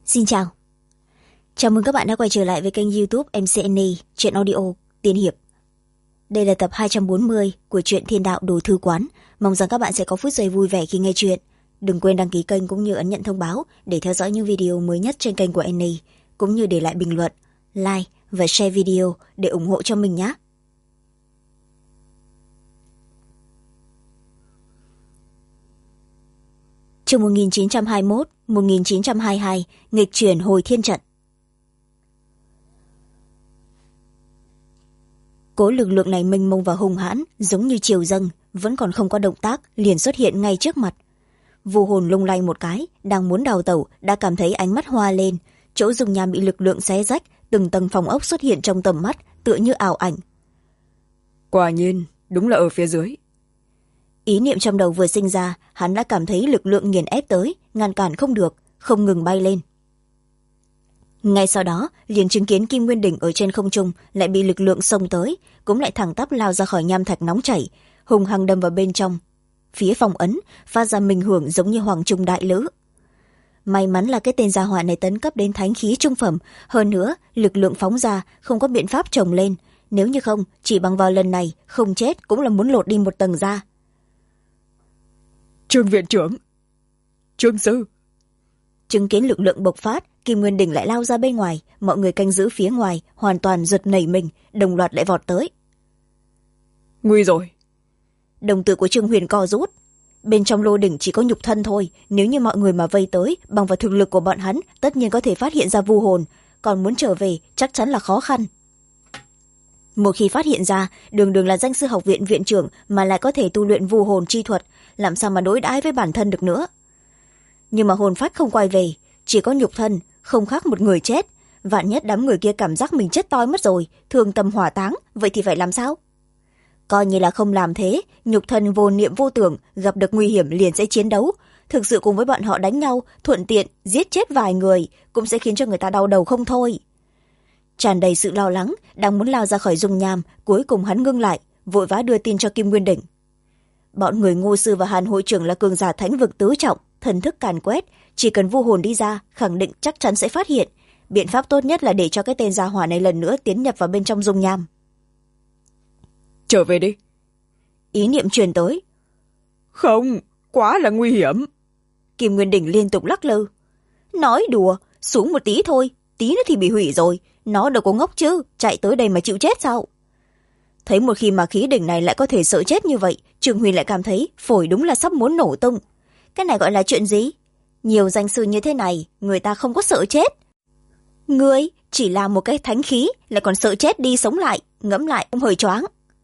Xin chào. Chào mừng các bạn đã quay trở lại với kênh YouTube MCNA Truyện Audio Tiên Hiệp. Đây là tập 240 của truyện Thiên Đạo Đồ Thư Quán. Mong rằng các bạn sẽ có phút giây vui vẻ khi nghe chuyện. Đừng quên đăng ký kênh cũng như ấn nhận thông báo để theo dõi những video mới nhất trên kênh của NA, cũng như để lại bình luận, like và share video để ủng hộ cho mình nhé. Chương 1921-1922 Nghịch chuyển hồi thiên trận. Cố lực lượng này mênh mông và hung hãn, giống như triều dâng, vẫn còn không có động tác, liền xuất hiện ngay trước mặt. Vô hồn lung lay một cái, đang muốn đào tẩu, đã cảm thấy ánh mắt hoa lên, chỗ dung nham bị lực lượng xé rách, từng tầng phòng ốc xuất hiện trong tầm mắt, tựa như ảo ảnh. Quả nhiên, đúng là ở phía dưới. Ý niệm trong đầu vừa sinh ra, hắn đã cảm thấy lực lượng nghiền ép tới, ngăn cản không được, không ngừng bay lên. Ngay sau đó, liền chứng kiến Kim Nguyên Đỉnh ở trên không trung lại bị lực lượng xông tới, cũng lại thẳng tắp lao ra khỏi nham thạch nóng chảy, hùng hăng đâm vào bên trong. Phía phòng ấn, phát ra minh hưởng giống như hoàng trung đại lữ. May mắn là cái tên gia hỏa này tấn cấp đến thánh khí trung phẩm, hơn nữa, lực lượng phóng ra, không có biện pháp trồng lên. Nếu như không, chỉ bằng vào lần này, không chết cũng là muốn lột đi một tầng da. Trương viện trưởng, Trương sư. Chứng kiến lực lượng bộc phát, Kim Nguyên Đỉnh lại lao ra bên ngoài, mọi người canh giữ phía ngoài hoàn toàn giật nảy mình, đồng loạt lại vọt tới. Nguy rồi. Đồng tử của Trương Huyền co rút. Bên trong lô đỉnh chỉ có nhục thân thôi, nếu như mọi người mà vây tới, bằng vào thực lực của bọn hắn, tất nhiên có thể phát hiện ra vu hồn, còn muốn trở về chắc chắn là khó khăn. Một khi phát hiện ra, đường đường là danh sư học viện viện trưởng mà lại có thể tu luyện vu hồn chi thuật, làm sao mà đối đãi với bản thân được nữa. Nhưng mà hồn phách không quay về, chỉ có nhục thân, không khác một người chết. Vạn nhất đám người kia cảm giác mình chết toi mất rồi, thương tâm hỏa táng, vậy thì phải làm sao? Coi như là không làm thế, nhục thân vô niệm vô tưởng, gặp được nguy hiểm liền sẽ chiến đấu. Thực sự cùng với bọn họ đánh nhau, thuận tiện, giết chết vài người, cũng sẽ khiến cho người ta đau đầu không thôi. Tràn đầy sự lo lắng, đang muốn lao ra khỏi dung nham, cuối cùng hắn ngưng lại, vội vã đưa tin cho Kim Nguyên Đỉnh. Bọn người Ngô sư và Hàn hội trưởng là cường giả thánh vực tứ trọng, thần thức càn quét, chỉ cần vu hồn đi ra, khẳng định chắc chắn sẽ phát hiện. Biện pháp tốt nhất là để cho cái tên gia hỏa này lần nữa tiến nhập vào bên trong dung nham. Trở về đi. Ý niệm truyền tới. Không, quá là nguy hiểm. Kim Nguyên Đỉnh liên tục lắc lư. Nói đùa, xuống một tí thôi, tí nữa thì bị hủy rồi. Nó đâu có ngốc chứ, chạy tới đây mà chịu chết sao? Thấy một khi mà khí đỉnh này lại có thể sợ chết như vậy, Trương Huy lại cảm thấy phổi đúng là sắp muốn nổ tung. Cái này gọi là chuyện gì? Nhiều danh sư như thế này, người ta không có sợ chết. Ngươi chỉ là một cái thánh khí, lại còn sợ chết đi sống lại, ngẫm lại ông hơi choáng.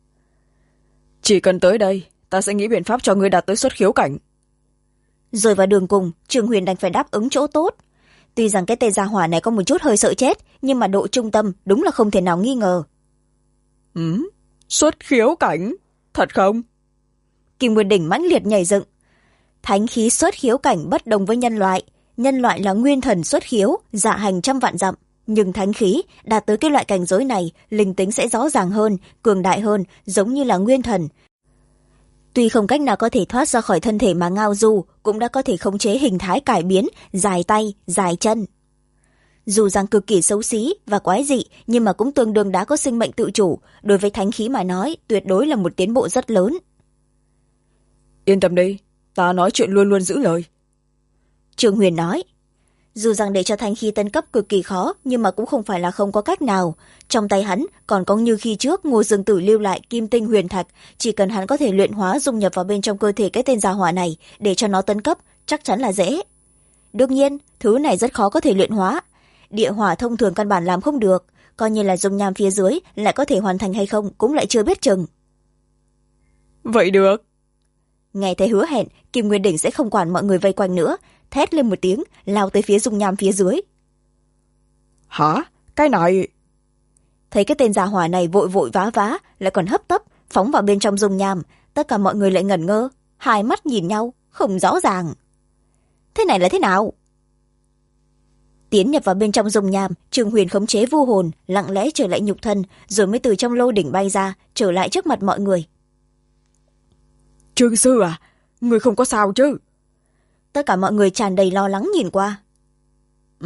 Chỉ cần tới đây, ta sẽ nghĩ biện pháp cho ngươi đạt tới xuất khiếu cảnh. Rồi vào đường cùng, Trương Huyền đành phải đáp ứng chỗ tốt. Tuy rằng cái tên gia hỏa này có một chút hơi sợ chết, nhưng mà độ trung tâm đúng là không thể nào nghi ngờ. Xuất khiếu cảnh? Thật không? Kim Nguyên Đỉnh mãnh liệt nhảy dựng. Thánh khí xuất khiếu cảnh bất đồng với nhân loại. Nhân loại là nguyên thần xuất khiếu, dạ hành trăm vạn dặm. Nhưng thánh khí, đạt tới cái loại cảnh giới này, linh tính sẽ rõ ràng hơn, cường đại hơn, giống như là nguyên thần. Tuy không cách nào có thể thoát ra khỏi thân thể mà ngao du, cũng đã có thể khống chế hình thái cải biến, dài tay, dài chân. Dù rằng cực kỳ xấu xí và quái dị, nhưng mà cũng tương đương đã có sinh mệnh tự chủ, đối với thánh khí mà nói, tuyệt đối là một tiến bộ rất lớn. Yên tâm đi, ta nói chuyện luôn luôn giữ lời. Trương Huyền nói. Dù rằng để cho thánh khí tấn cấp cực kỳ khó, nhưng mà cũng không phải là không có cách nào. Trong tay hắn còn có như khi trước Ngô Dương Tử lưu lại kim tinh huyền thạch, chỉ cần hắn có thể luyện hóa dung nhập vào bên trong cơ thể cái tên gia hỏa này để cho nó tấn cấp, chắc chắn là dễ. Đương nhiên, thứ này rất khó có thể luyện hóa. Địa hỏa thông thường căn bản làm không được, coi như là dung nham phía dưới lại có thể hoàn thành hay không cũng lại chưa biết chừng. Vậy được. Nghe thấy hứa hẹn, Kim Nguyên Đỉnh sẽ không quản mọi người vây quanh nữa, thét lên một tiếng, lao tới phía dung nham phía dưới. Hả? Cái này... Thấy cái tên gia hỏa này vội vội vã vã, lại còn hấp tấp, phóng vào bên trong dung nham, tất cả mọi người lại ngẩn ngơ, hai mắt nhìn nhau, không rõ ràng. Thế này là thế nào? Tiến nhập vào bên trong dung nham, Trương Huyền khống chế vu hồn, lặng lẽ trở lại nhục thân, rồi mới từ trong lô đỉnh bay ra, trở lại trước mặt mọi người. Trương sư à, người không có sao chứ? Tất cả mọi người tràn đầy lo lắng nhìn qua.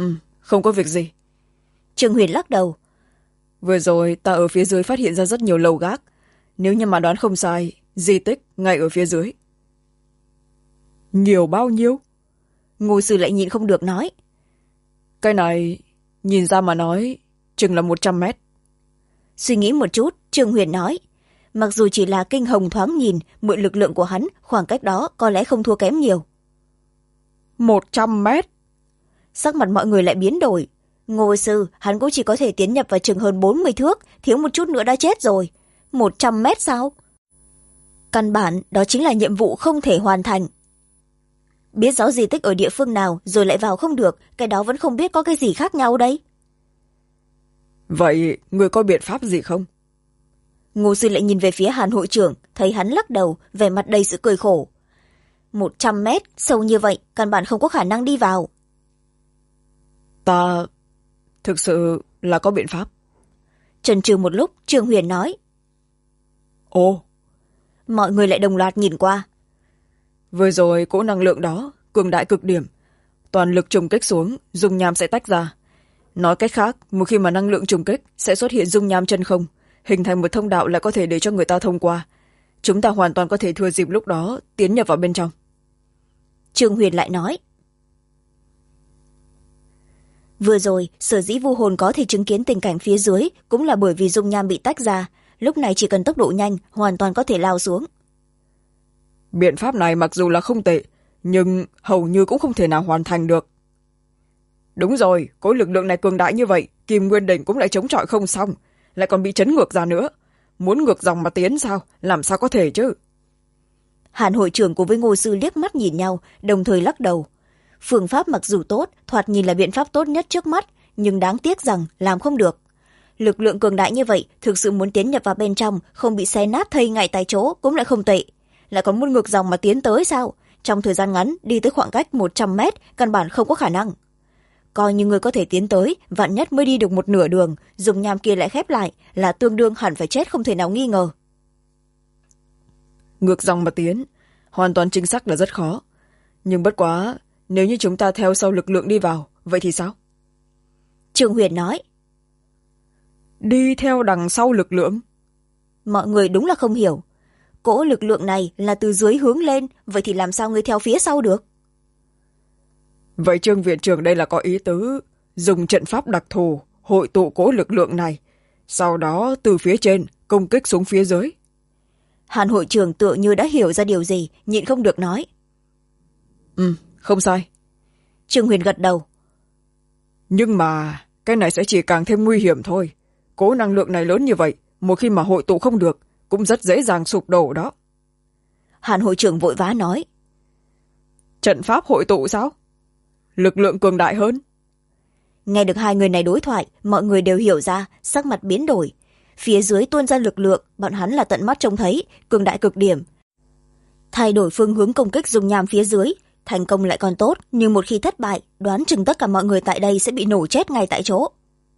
không có việc gì. Trương Huyền lắc đầu. Vừa rồi ta ở phía dưới phát hiện ra rất nhiều lầu gác. Nếu như mà đoán không sai, di tích ngay ở phía dưới. Nhiều bao nhiêu? Ngô Sư lại nhịn không được nói. Cái này, nhìn ra mà nói, chừng là 100 mét. Suy nghĩ một chút, Trương Huyền nói. Mặc dù chỉ là kinh hồng thoáng nhìn, mượn lực lượng của hắn, khoảng cách đó có lẽ không thua kém nhiều. 100 mét? Sắc mặt mọi người lại biến đổi. Ngô Sư, hắn cũng chỉ có thể tiến nhập vào chừng hơn 40 thước, thiếu một chút nữa đã chết rồi. 100 mét sao? Căn bản, đó chính là nhiệm vụ không thể hoàn thành. Biết rõ di tích ở địa phương nào rồi lại vào không được, cái đó vẫn không biết có cái gì khác nhau đấy. Vậy, người có biện pháp gì không? Ngô Sư lại nhìn về phía Hàn hội trưởng, thấy hắn lắc đầu, vẻ mặt đầy sự cười khổ. 100 mét, sâu như vậy, căn bản không có khả năng đi vào. Ta thực sự là có biện pháp. Chần chừ một lúc, Trương Huyền nói. Ồ. Mọi người lại đồng loạt nhìn qua. Vừa rồi cỗ năng lượng đó, cường đại cực điểm. Toàn lực trùng kích xuống, dung nham sẽ tách ra. Nói cách khác, một khi mà năng lượng trùng kích sẽ xuất hiện dung nham chân không, hình thành một thông đạo lại có thể để cho người ta thông qua. Chúng ta hoàn toàn có thể thừa dịp lúc đó tiến nhập vào bên trong. Trương Huyền lại nói. Vừa rồi, sở dĩ vu hồn có thể chứng kiến tình cảnh phía dưới cũng là bởi vì dung nham bị tách ra. Lúc này chỉ cần tốc độ nhanh, hoàn toàn có thể lao xuống. Biện pháp này mặc dù là không tệ, nhưng hầu như cũng không thể nào hoàn thành được. Đúng rồi, cỗ lực lượng này cường đại như vậy, Kim Nguyên Đỉnh cũng lại chống chọi không xong, lại còn bị chấn ngược ra nữa. Muốn ngược dòng mà tiến sao? Làm sao có thể chứ? Hàn hội trưởng cùng với Ngô Sư liếc mắt nhìn nhau, đồng thời lắc đầu. Phương pháp mặc dù tốt, thoạt nhìn là biện pháp tốt nhất trước mắt, nhưng đáng tiếc rằng làm không được. Lực lượng cường đại như vậy, thực sự muốn tiến nhập vào bên trong, không bị xé nát thây ngay tại chỗ cũng lại không tệ. Lại còn muốn ngược dòng mà tiến tới sao? Trong thời gian ngắn, đi tới khoảng cách 100 mét, căn bản không có khả năng. Coi như người có thể tiến tới, vạn nhất mới đi được một nửa đường, dùng nham kia lại khép lại, là tương đương hẳn phải chết không thể nào nghi ngờ. Ngược dòng mà tiến, hoàn toàn chính xác là rất khó. Nhưng bất quá, nếu như chúng ta theo sau lực lượng đi vào, vậy thì sao? Trương Huyền nói. Đi theo đằng sau lực lượng? Mọi người đúng là không hiểu. Cỗ lực lượng này là từ dưới hướng lên, vậy thì làm sao người theo phía sau được? Vậy Trương viện trưởng đây là có ý tứ dùng trận pháp đặc thù hội tụ cỗ lực lượng này, sau đó từ phía trên công kích xuống phía dưới. Hàn hội trưởng tựa như đã hiểu ra điều gì, nhịn không được nói. Không sai. Trương Huyền gật đầu. Nhưng mà cái này sẽ chỉ càng thêm nguy hiểm thôi. Cỗ năng lượng này lớn như vậy, một khi mà hội tụ không được, cũng rất dễ dàng sụp đổ đó. Hàn hội trưởng vội vã nói. Trận pháp hội tụ sao? Lực lượng cường đại hơn. Nghe được hai người này đối thoại, mọi người đều hiểu ra, sắc mặt biến đổi. Phía dưới tuôn ra lực lượng, bọn hắn là tận mắt trông thấy, cường đại cực điểm. Thay đổi phương hướng công kích dùng nham phía dưới, thành công lại còn tốt, nhưng một khi thất bại, đoán chừng tất cả mọi người tại đây sẽ bị nổ chết ngay tại chỗ.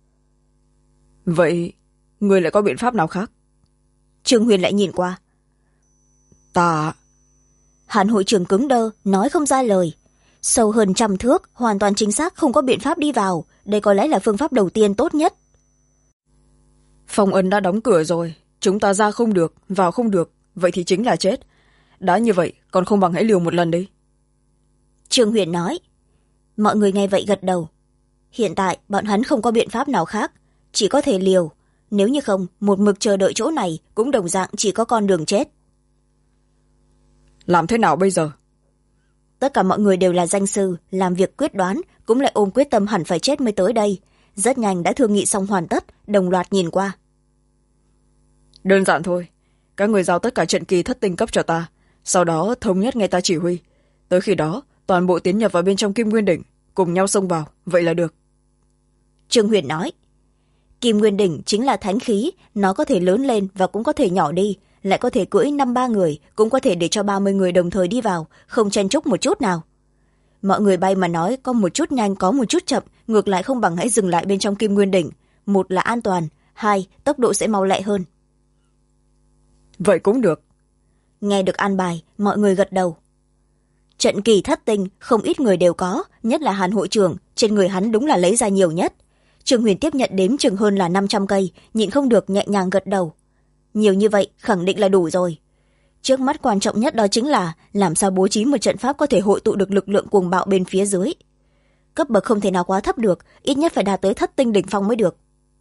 Vậy, người lại có biện pháp nào khác? Trương Huyền lại nhìn qua. Ta... Hàn hội trưởng cứng đơ, nói không ra lời. Sâu hơn 100 thước, hoàn toàn chính xác không có biện pháp đi vào. Đây có lẽ là phương pháp đầu tiên tốt nhất. Phong ấn đã đóng cửa rồi, chúng ta ra không được, vào không được, vậy thì chính là chết. Đã như vậy, còn không bằng hãy liều một lần đi. Trương Huyền nói. Mọi người nghe vậy gật đầu. Hiện tại, bọn hắn không có biện pháp nào khác, chỉ có thể liều. Nếu như không, một mực chờ đợi chỗ này cũng đồng dạng chỉ có con đường chết. Làm thế nào bây giờ? Tất cả mọi người đều là danh sư, làm việc quyết đoán, cũng lại ôm quyết tâm hẳn phải chết mới tới đây. Rất nhanh đã thương nghị xong hoàn tất, đồng loạt nhìn qua. Đơn giản thôi. Các người giao tất cả trận kỳ thất tinh cấp cho ta, sau đó thống nhất nghe ta chỉ huy. Tới khi đó, toàn bộ tiến nhập vào bên trong Kim Nguyên Đỉnh, cùng nhau xông vào, vậy là được. Trương Huyền nói. Kim Nguyên Đỉnh chính là thánh khí, nó có thể lớn lên và cũng có thể nhỏ đi, lại có thể cưỡi 5-3 người, cũng có thể để cho 30 người đồng thời đi vào, không chen chúc một chút nào. Mọi người bay mà nói có một chút nhanh có một chút chậm, ngược lại không bằng hãy dừng lại bên trong Kim Nguyên Đỉnh. Một là an toàn, hai, tốc độ sẽ mau lẹ hơn. Vậy cũng được. Nghe được an bài, mọi người gật đầu. trận kỳ thất tinh không ít người đều có, nhất là Hàn hội trưởng, trên người hắn đúng là lấy ra nhiều nhất. Trương Huyền tiếp nhận đếm chừng hơn là 500 cây, nhịn không được nhẹ nhàng gật đầu. Nhiều như vậy khẳng định là đủ rồi. Trước mắt quan trọng nhất đó chính là làm sao bố trí một trận pháp có thể hội tụ được lực lượng cuồng bạo bên phía dưới. Cấp bậc không thể nào quá thấp được, ít nhất phải đạt tới thất tinh đỉnh phong mới được.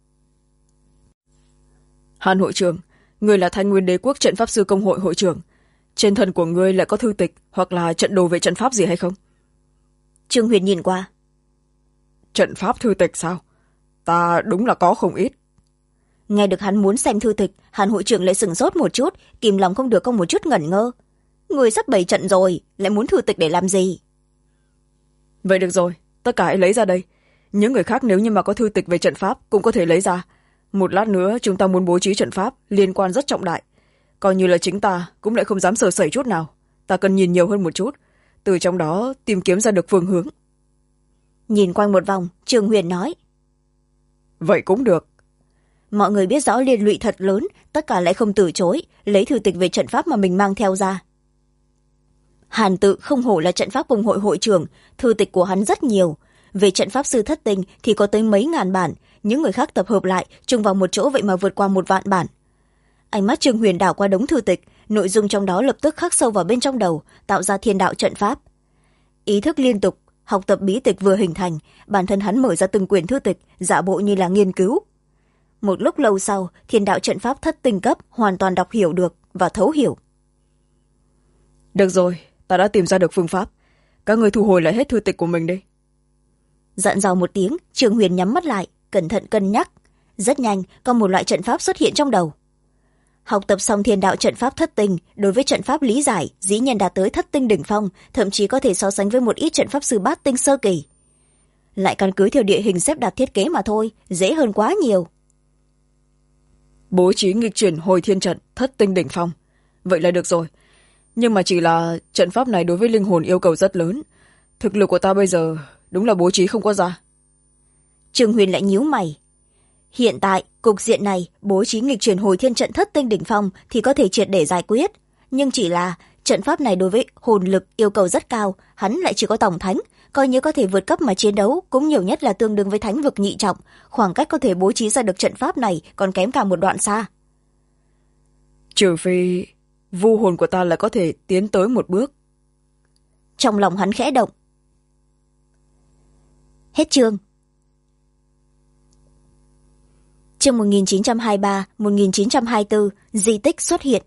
Hàn hội trưởng, người là Thanh Nguyên Đế quốc trận pháp sư công hội hội trưởng, trên thân của ngươi lại có thư tịch hoặc là trận đồ về trận pháp gì hay không? Trương Huyền nhìn qua. Trận pháp thư tịch sao? Ta đúng là có không ít. Nghe được hắn muốn xem thư tịch, Hàn hội trưởng lại sửng sốt một chút, kìm lòng không được, có một chút ngẩn ngơ. Người sắp bày trận rồi, lại muốn thư tịch để làm gì? Vậy được rồi, tất cả hãy lấy ra đây. Những người khác nếu như mà có thư tịch về trận pháp cũng có thể lấy ra. Một lát nữa chúng ta muốn bố trí trận pháp liên quan rất trọng đại. Coi như là chính ta cũng lại không dám sờ sẩy chút nào. Ta cần nhìn nhiều hơn một chút, từ trong đó tìm kiếm ra được phương hướng. Nhìn quanh một vòng, Trương Huyền nói. Vậy cũng được. Mọi người biết rõ liên lụy thật lớn, tất cả lại không từ chối, lấy thư tịch về trận pháp mà mình mang theo ra. Hàn Tự không hổ là trận pháp công hội hội trưởng, thư tịch của hắn rất nhiều. Về trận pháp sư thất tinh thì có tới mấy ngàn bản, những người khác tập hợp lại chung vào một chỗ vậy mà vượt qua 1.000 bản. Ánh mắt Trương Huyền đảo qua đống thư tịch, nội dung trong đó lập tức khắc sâu vào bên trong đầu, tạo ra thiên đạo trận pháp. Ý thức liên tục, học tập bí tịch vừa hình thành, bản thân hắn mở ra từng quyển thư tịch, giả bộ như là nghiên cứu. Một lúc lâu sau, thiên đạo trận pháp thất tinh cấp hoàn toàn đọc hiểu được và thấu hiểu. Được rồi, ta đã tìm ra được phương pháp. Các người thu hồi lại hết thư tịch của mình đi. Dặn dò một tiếng, Trương Huyền nhắm mắt lại, cẩn thận cân nhắc. Rất nhanh, có một loại trận pháp xuất hiện trong đầu. Học tập xong thiên đạo trận pháp thất tinh, đối với trận pháp lý giải, dĩ nhiên đạt tới thất tinh đỉnh phong, thậm chí có thể so sánh với một ít trận pháp sư bát tinh sơ kỳ. Lại căn cứ theo địa hình xếp đặt thiết kế mà thôi, dễ hơn quá nhiều. Bố trí nghịch chuyển hồi thiên trận thất tinh đỉnh phong. Vậy là được rồi. Nhưng mà chỉ là trận pháp này đối với linh hồn yêu cầu rất lớn. Thực lực của ta bây giờ đúng là bố trí không có ra. Trương Huyền lại nhíu mày. Hiện tại, cục diện này, bố trí nghịch chuyển hồi thiên trận thất tinh đỉnh phong thì có thể triệt để giải quyết. Nhưng chỉ là, trận pháp này đối với hồn lực yêu cầu rất cao, hắn lại chỉ có tổng thánh, coi như có thể vượt cấp mà chiến đấu, cũng nhiều nhất là tương đương với thánh vực nhị trọng, khoảng cách có thể bố trí ra được trận pháp này còn kém cả một đoạn xa. Trừ phi, vu hồn của ta là có thể tiến tới một bước. Trong lòng hắn khẽ động. Hết chương. Chương 1923-1924, di tích xuất hiện.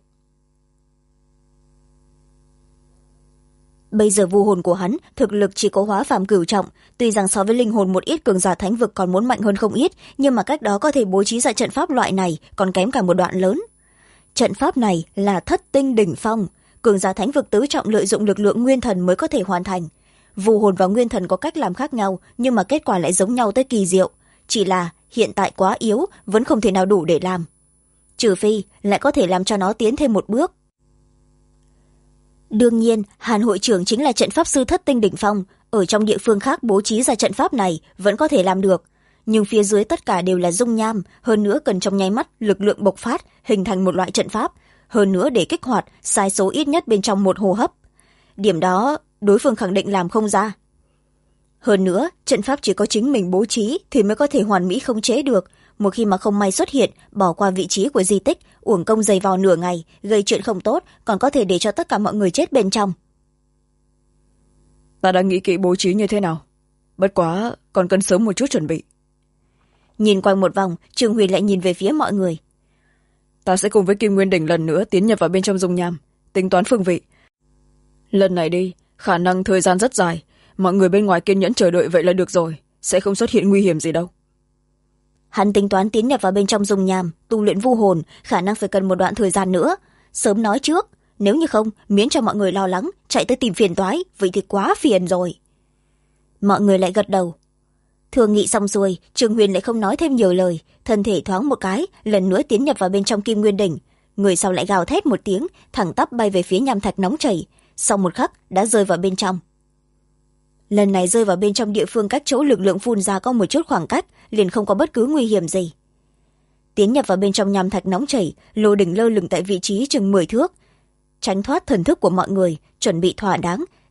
Bây giờ vu hồn của hắn, thực lực chỉ có hóa phàm cửu trọng, tuy rằng so với linh hồn một ít cường giả thánh vực còn muốn mạnh hơn không ít, nhưng mà cách đó có thể bố trí ra trận pháp loại này còn kém cả một đoạn lớn. Trận pháp này là thất tinh đỉnh phong, cường giả thánh vực tứ trọng lợi dụng lực lượng nguyên thần mới có thể hoàn thành. Vu hồn và nguyên thần có cách làm khác nhau, nhưng mà kết quả lại giống nhau tới kỳ diệu, chỉ là hiện tại quá yếu, vẫn không thể nào đủ để làm. Trừ phi lại có thể làm cho nó tiến thêm một bước. Đương nhiên, Hàn hội trưởng chính là trận pháp sư thất tinh đỉnh phong, ở trong địa phương khác bố trí ra trận pháp này vẫn có thể làm được. Nhưng phía dưới tất cả đều là dung nham, hơn nữa cần trong nháy mắt lực lượng bộc phát, hình thành một loại trận pháp, hơn nữa để kích hoạt, sai số ít nhất bên trong một hô hấp. Điểm đó, đối phương khẳng định làm không ra. Hơn nữa, trận pháp chỉ có chính mình bố trí thì mới có thể hoàn mỹ khống chế được. Một khi mà không may xuất hiện, bỏ qua vị trí của di tích, uổng công giày vò nửa ngày, gây chuyện không tốt, còn có thể để cho tất cả mọi người chết bên trong. Ta đã nghĩ kỹ bố trí như thế nào. Bất quá, còn cần sớm một chút chuẩn bị. Nhìn quanh một vòng, Trương Huyền lại nhìn về phía mọi người. Ta sẽ cùng với Kim Nguyên Đỉnh lần nữa tiến nhập vào bên trong dung nham, tính toán phương vị. Lần này đi, khả năng thời gian rất dài, mọi người bên ngoài kiên nhẫn chờ đợi vậy là được rồi, sẽ không xuất hiện nguy hiểm gì đâu. Hắn tính toán tiến nhập vào bên trong dung nham, tu luyện vu hồn, khả năng phải cần một đoạn thời gian nữa. Sớm nói trước, nếu như không, miễn cho mọi người lo lắng, chạy tới tìm phiền toái, vậy thì quá phiền rồi. Mọi người lại gật đầu. Thương nghị xong xuôi, Trương Huyền lại không nói thêm nhiều lời, thân thể thoáng một cái, lần nữa tiến nhập vào bên trong Kim Nguyên Đỉnh. Người sau lại gào thét một tiếng, thẳng tắp bay về phía nham thạch nóng chảy, sau một khắc đã rơi vào bên trong. Lần này rơi vào bên trong địa phương cách chỗ lực lượng phun ra có một chút khoảng cách, liền không có bất cứ nguy hiểm gì. Tiến nhập vào bên trong nham thạch nóng chảy, Lô Đỉnh lơ lửng tại vị trí chừng 10 thước, tránh thoát thần thức của mọi người, chuẩn bị thỏa đáng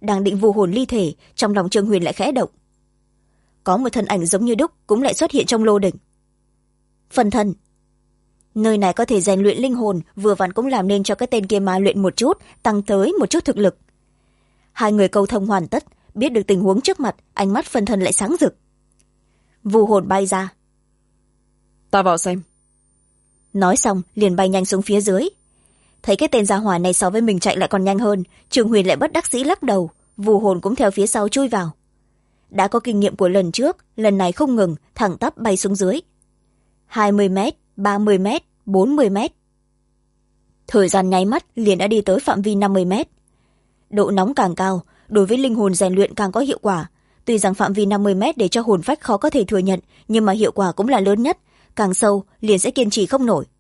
đang định vu hồn ly thể, trong lòng Trương Huyền lại khẽ động. Có một thân ảnh giống như đúc cũng lại xuất hiện trong lô đỉnh. Phân thân. Nơi này có thể rèn luyện linh hồn, vừa vặn cũng làm nên cho cái tên kia ma luyện một chút, tăng tới một chút thực lực. Hai người câu thông hoàn tất, biết được tình huống trước mặt, ánh mắt phân thân lại sáng rực. Vu hồn bay ra. Ta vào xem. Nói xong liền bay nhanh xuống phía dưới. Thấy cái tên gia hỏa này so với mình chạy lại còn nhanh hơn, Trương Huyền lại bất đắc dĩ lắc đầu, vu hồn cũng theo phía sau chui vào. Đã có kinh nghiệm của lần trước, lần này không ngừng, thẳng tắp bay xuống dưới. 20 mét, 30 mét, 40 mét. Thời gian nháy mắt liền đã đi tới phạm vi 50 mét. Độ nóng càng cao, đối với linh hồn rèn luyện càng có hiệu quả. Tuy rằng phạm vi 50 mét để cho hồn phách khó có thể thừa nhận, nhưng mà hiệu quả cũng là lớn nhất. Càng sâu, liền sẽ kiên trì không nổi.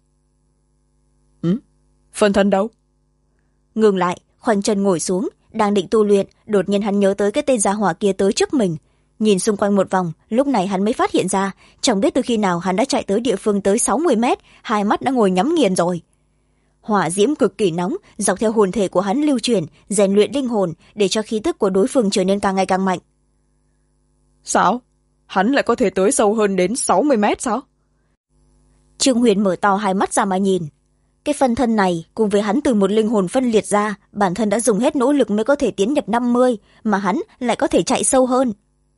Phân thân đâu? Ngừng lại, khoanh chân ngồi xuống, đang định tu luyện, đột nhiên hắn nhớ tới cái tên gia hỏa kia tới trước mình. Nhìn xung quanh một vòng, lúc này hắn mới phát hiện ra, chẳng biết từ khi nào hắn đã chạy tới địa phương tới 60 mét, hai mắt đã ngồi nhắm nghiền rồi. Hỏa diễm cực kỳ nóng, dọc theo hồn thể của hắn lưu chuyển, rèn luyện linh hồn, để cho khí tức của đối phương trở nên càng ngày càng mạnh. Sao? Hắn lại có thể tới sâu hơn đến 60 mét sao? Trương Huyền mở to hai mắt ra mà nhìn. Cái phân thân này, cùng với hắn từ một linh hồn phân liệt ra, bản thân đã dùng hết nỗ lực mới có thể tiến nhập 50, mà hắn lại có thể chạy sâu hơn.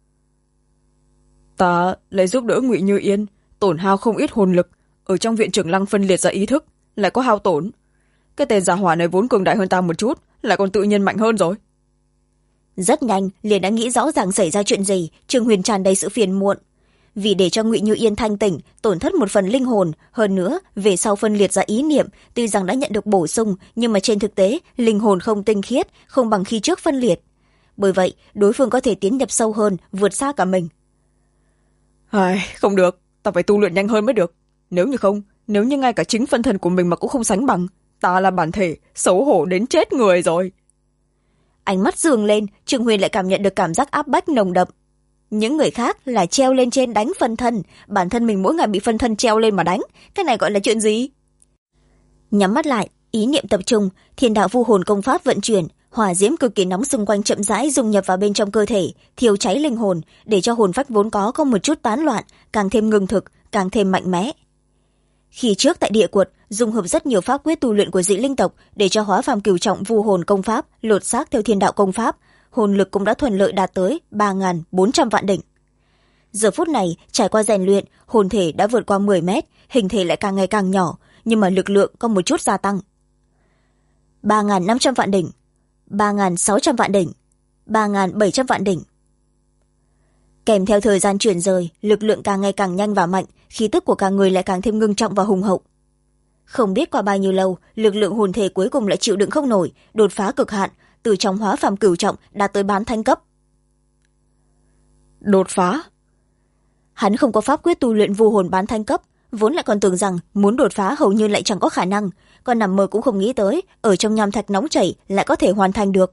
Ta lại giúp đỡ Ngụy Như Yên, tổn hao không ít hồn lực, ở trong viện trưởng lăng phân liệt ra ý thức, lại có hao tổn. Cái tên gia hỏa này vốn cường đại hơn ta một chút, lại còn tự nhiên mạnh hơn rồi. Rất nhanh, liền đã nghĩ rõ ràng xảy ra chuyện gì, Trương Huyền tràn đầy sự phiền muộn. Vì để cho Ngụy Như Yên thanh tỉnh, tổn thất một phần linh hồn, hơn nữa, về sau phân liệt ra ý niệm, tuy rằng đã nhận được bổ sung, nhưng mà trên thực tế, linh hồn không tinh khiết, không bằng khi trước phân liệt. Bởi vậy, đối phương có thể tiến nhập sâu hơn, vượt xa cả mình. Không được, ta phải tu luyện nhanh hơn mới được. Nếu như ngay cả chính phân thân của mình mà cũng không sánh bằng, ta là bản thể, xấu hổ đến chết người rồi. Ánh mắt dường lên, Trương Huyền lại cảm nhận được cảm giác áp bách nồng đậm. Những người khác là treo lên trên đánh phân thân, bản thân mình mỗi ngày bị phân thân treo lên mà đánh, cái này gọi là chuyện gì? Nhắm mắt lại, ý niệm tập trung, thiên đạo vu hồn công pháp vận chuyển, hỏa diễm cực kỳ nóng xung quanh chậm rãi dung nhập vào bên trong cơ thể, thiêu cháy linh hồn, để cho hồn phách vốn có một chút tán loạn, càng thêm ngưng thực, càng thêm mạnh mẽ. Khi trước tại địa quật, dung hợp rất nhiều pháp quyết tu luyện của dị linh tộc để cho hóa phàm cửu trọng vu hồn công pháp lột xác theo thiên đạo công pháp, hồn lực cũng đã thuận lợi đạt tới 3.400 vạn đỉnh. Giờ phút này, trải qua rèn luyện, hồn thể đã vượt qua 10 mét, hình thể lại càng ngày càng nhỏ, nhưng mà lực lượng có một chút gia tăng. 3.500 vạn đỉnh, 3.600 vạn đỉnh, 3.700 vạn đỉnh. Kèm theo thời gian chuyển rời, lực lượng càng ngày càng nhanh và mạnh, khí tức của cả người lại càng thêm ngưng trọng và hùng hậu. Không biết qua bao nhiêu lâu, lực lượng hồn thể cuối cùng lại chịu đựng không nổi, đột phá cực hạn, từ trong hóa phàm cửu trọng đạt tới bán thánh cấp. Đột phá? Hắn không có pháp quyết tu luyện vu hồn bán thánh cấp, vốn lại còn tưởng rằng muốn đột phá hầu như lại chẳng có khả năng, còn nằm mơ cũng không nghĩ tới, ở trong nham thạch nóng chảy lại có thể hoàn thành được.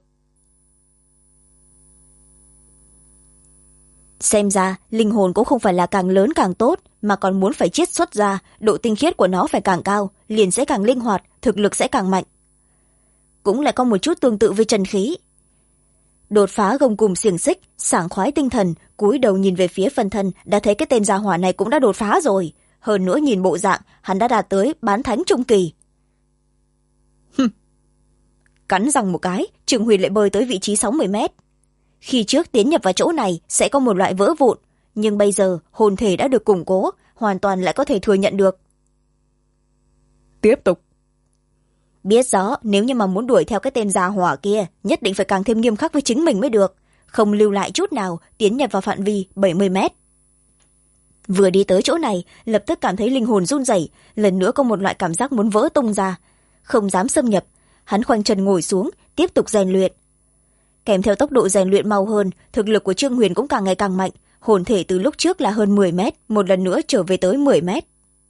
Xem ra, linh hồn cũng không phải là càng lớn càng tốt, mà còn muốn phải chiết xuất ra, độ tinh khiết của nó phải càng cao, liền sẽ càng linh hoạt, thực lực sẽ càng mạnh. Cũng lại có một chút tương tự với chân khí. Đột phá gông cùm xiềng xích, sảng khoái tinh thần, cúi đầu nhìn về phía phân thân, đã thấy cái tên gia hỏa này cũng đã đột phá rồi. Hơn nữa nhìn bộ dạng, hắn đã đạt tới bán thánh trung kỳ. Cắn răng một cái, Trương Huyền lại bơi tới vị trí 60 mét. Khi trước tiến nhập vào chỗ này sẽ có một loại vỡ vụn, nhưng bây giờ hồn thể đã được củng cố, hoàn toàn lại có thể thừa nhận được. Tiếp tục. Biết rõ nếu như mà muốn đuổi theo cái tên gia hỏa kia, nhất định phải càng thêm nghiêm khắc với chính mình mới được, không lưu lại chút nào, tiến nhập vào phạm vi 70 mét. Vừa đi tới chỗ này, lập tức cảm thấy linh hồn run rẩy, lần nữa có một loại cảm giác muốn vỡ tung ra. Không dám xâm nhập, hắn khoanh chân ngồi xuống, tiếp tục rèn luyện. Kèm theo tốc độ rèn luyện mau hơn, thực lực của Trương Huyền cũng càng ngày càng mạnh, hồn thể từ lúc trước là hơn 10 mét, một lần nữa trở về tới 10 mét.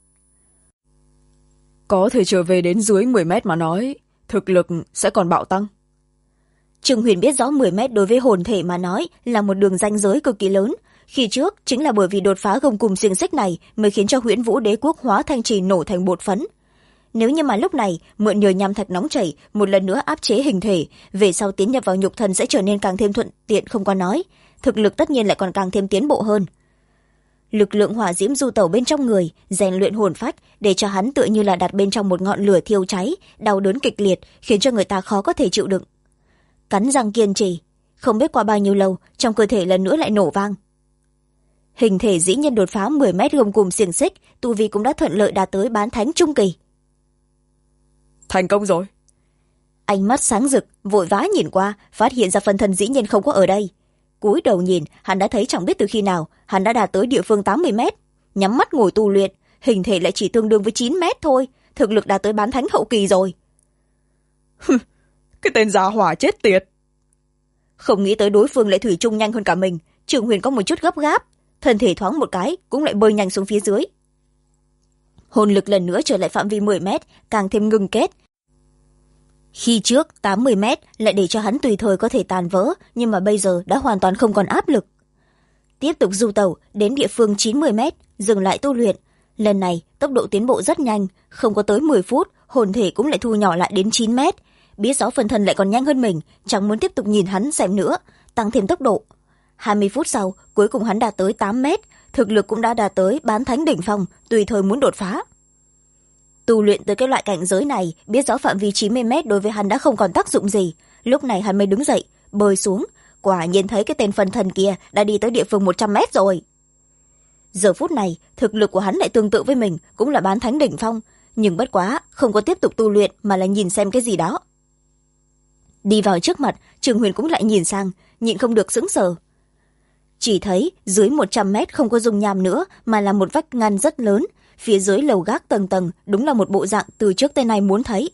Có thể trở về đến dưới 10 mét mà nói, thực lực sẽ còn bạo tăng. Trương Huyền biết rõ 10 mét đối với hồn thể mà nói là một đường ranh giới cực kỳ lớn. Khi trước, chính là bởi vì đột phá gông cùm xiềng xích này mới khiến cho Huyễn Vũ Đế Quốc hóa thanh trì nổ thành bột phấn. nếu như mà lúc này mượn nhờ nham thạch nóng chảy một lần nữa áp chế hình thể, về sau tiến nhập vào nhục thân sẽ trở nên càng thêm thuận tiện không có nói, thực lực tất nhiên lại còn càng thêm tiến bộ hơn. Lực lượng hỏa diễm du tẩu bên trong người, rèn luyện hồn phách, để cho hắn tựa như là đặt bên trong một ngọn lửa thiêu cháy, đau đớn kịch liệt, khiến cho người ta khó có thể chịu đựng. Cắn răng kiên trì, không biết qua bao nhiêu lâu, trong cơ thể lần nữa lại nổ vang. Hình thể dĩ nhiên đột phá 10 mét gông cùm xiềng xích, tu vi cũng đã thuận lợi đạt tới bán thánh trung kỳ. Thành công rồi. Ánh mắt sáng rực, vội vã nhìn qua, phát hiện ra phân thân dĩ nhiên không có ở đây. Cúi đầu nhìn, hắn đã thấy chẳng biết từ khi nào, hắn đã đạt tới địa phương 80 mét. Nhắm mắt ngồi tu luyện, hình thể lại chỉ tương đương với 9 mét thôi, thực lực đạt tới bán thánh hậu kỳ rồi. Cái tên già hỏa chết tiệt. Không nghĩ tới đối phương lại thủy chung nhanh hơn cả mình, Trường Huyền có một chút gấp gáp, thân thể thoáng một cái cũng lại bơi nhanh xuống phía dưới. Hồn lực lần nữa trở lại phạm vi 10 mét, càng thêm ngưng kết. Khi trước 80 mét lại để cho hắn tùy thời có thể tàn vỡ, nhưng mà bây giờ đã hoàn toàn không còn áp lực. Tiếp tục du tẩu đến địa phương 90 mét, dừng lại tu luyện. Lần này tốc độ tiến bộ rất nhanh, không có tới 10 phút, hồn thể cũng lại thu nhỏ lại đến 9 mét. Biết rõ phần thân lại còn nhanh hơn mình, chẳng muốn tiếp tục nhìn hắn xem nữa, tăng thêm tốc độ. 20 phút sau, cuối cùng hắn đạt tới 8 mét, thực lực cũng đã đạt tới bán thánh đỉnh phong, tùy thời muốn đột phá. Tu luyện tới cái loại cảnh giới này, biết rõ phạm vi 90 mét đối với hắn đã không còn tác dụng gì. Lúc này hắn mới đứng dậy, bơi xuống, quả nhiên thấy cái tên phần thần kia đã đi tới địa phương 100 mét rồi. Giờ phút này, thực lực của hắn lại tương tự với mình, cũng là bán thánh đỉnh phong, nhưng bất quá, không có tiếp tục tu luyện mà là nhìn xem cái gì đó. Đi vào trước mặt, Trường Huyền cũng lại nhìn sang, nhịn không được sững sờ. Chỉ thấy dưới 100 mét không có dung nham nữa, mà là một vách ngăn rất lớn, phía dưới lầu gác tầng tầng, đúng là một bộ dạng từ trước tới nay muốn thấy.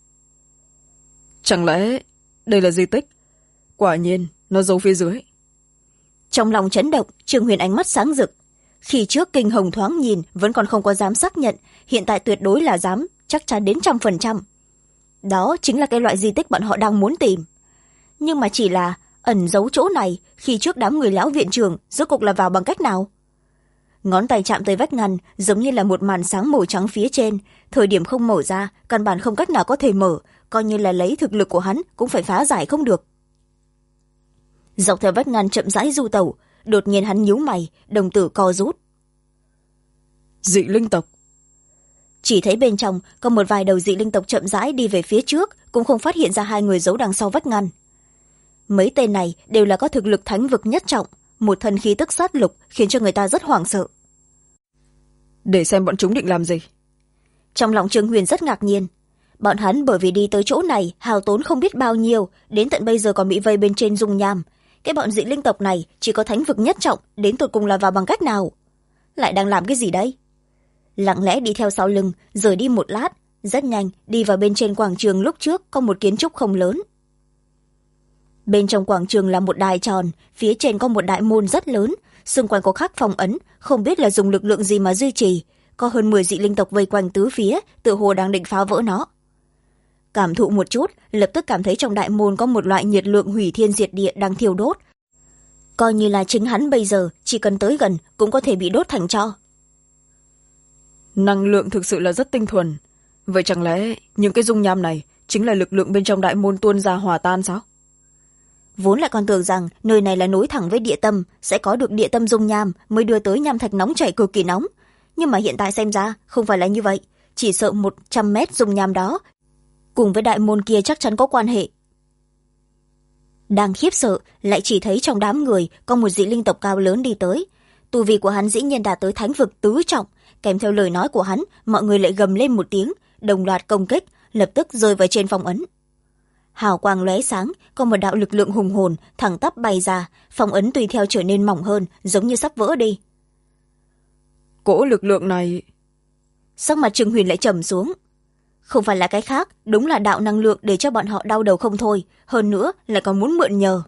Chẳng lẽ đây là di tích? Quả nhiên, nó giấu phía dưới. Trong lòng chấn động, Trường Huyền ánh mắt sáng rực. Khi trước kinh hồng thoáng nhìn vẫn còn không có dám xác nhận, hiện tại tuyệt đối là dám, chắc chắn đến 100%. Đó chính là cái loại di tích bọn họ đang muốn tìm. Nhưng mà chỉ là ẩn giấu chỗ này, khi trước đám người lão viện trưởng rốt cuộc là vào bằng cách nào? Ngón tay chạm tới vách ngăn, giống như là một màn sáng màu trắng phía trên, thời điểm không mở ra, căn bản không cách nào có thể mở, coi như là lấy thực lực của hắn cũng phải phá giải không được. Dọc theo vách ngăn chậm rãi du tẩu, đột nhiên hắn nhíu mày, đồng tử co rút. Dị linh tộc. Chỉ thấy bên trong có một vài đầu dị linh tộc chậm rãi đi về phía trước, cũng không phát hiện ra hai người giấu đằng sau vách ngăn. Mấy tên này đều là có thực lực thánh vực nhất trọng, một thân khí tức sát lục khiến cho người ta rất hoảng sợ. Để xem bọn chúng định làm gì. Trong lòng Trường Huyền rất ngạc nhiên. Bọn hắn bởi vì đi tới chỗ này hao tốn không biết bao nhiêu, đến tận bây giờ còn bị vây bên trên dung nham. Cái bọn dị linh tộc này chỉ có thánh vực nhất trọng, đến tột cùng là vào bằng cách nào? Lại đang làm cái gì đấy? Lặng lẽ đi theo sau lưng, rời đi một lát, rất nhanh đi vào bên trên quảng trường lúc trước có một kiến trúc không lớn. Bên trong quảng trường là một đài tròn, phía trên có một đại môn rất lớn, xung quanh có khắc phong ấn, không biết là dùng lực lượng gì mà duy trì. Có hơn 10 dị linh tộc vây quanh tứ phía, tựa hồ đang định phá vỡ nó. Cảm thụ một chút, lập tức cảm thấy trong đại môn có một loại nhiệt lượng hủy thiên diệt địa đang thiêu đốt. Coi như là chính hắn bây giờ, chỉ cần tới gần cũng có thể bị đốt thành tro. Năng lượng thực sự là rất tinh thuần. Vậy chẳng lẽ những cái dung nham này chính là lực lượng bên trong đại môn tuôn ra hòa tan sao? Vốn lại còn tưởng rằng nơi này là nối thẳng với địa tâm, sẽ có được địa tâm dung nham mới đưa tới nham thạch nóng chảy cực kỳ nóng. Nhưng mà hiện tại xem ra không phải là như vậy, chỉ sợ 100 mét dung nham đó cùng với đại môn kia chắc chắn có quan hệ. Đang khiếp sợ, lại chỉ thấy trong đám người có một dị linh tộc cao lớn đi tới. Tu vi của hắn dĩ nhiên đạt tới thánh vực tứ trọng, kèm theo lời nói của hắn, mọi người lại gầm lên một tiếng, đồng loạt công kích, lập tức rơi vào trên phong ấn. Hào quang lóe sáng, có một đạo lực lượng hùng hồn thẳng tắp bay ra, phong ấn tùy theo trở nên mỏng hơn, giống như sắp vỡ đi. Cỗ lực lượng này... Sắc mặt Trường Huyền lại trầm xuống. Không phải là cái khác, đúng là đạo năng lượng để cho bọn họ đau đầu không thôi, hơn nữa lại còn muốn mượn nhờ.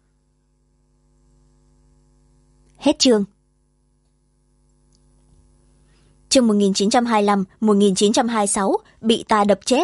Hết chương. Chương 1925-1926, bị ta đập chết.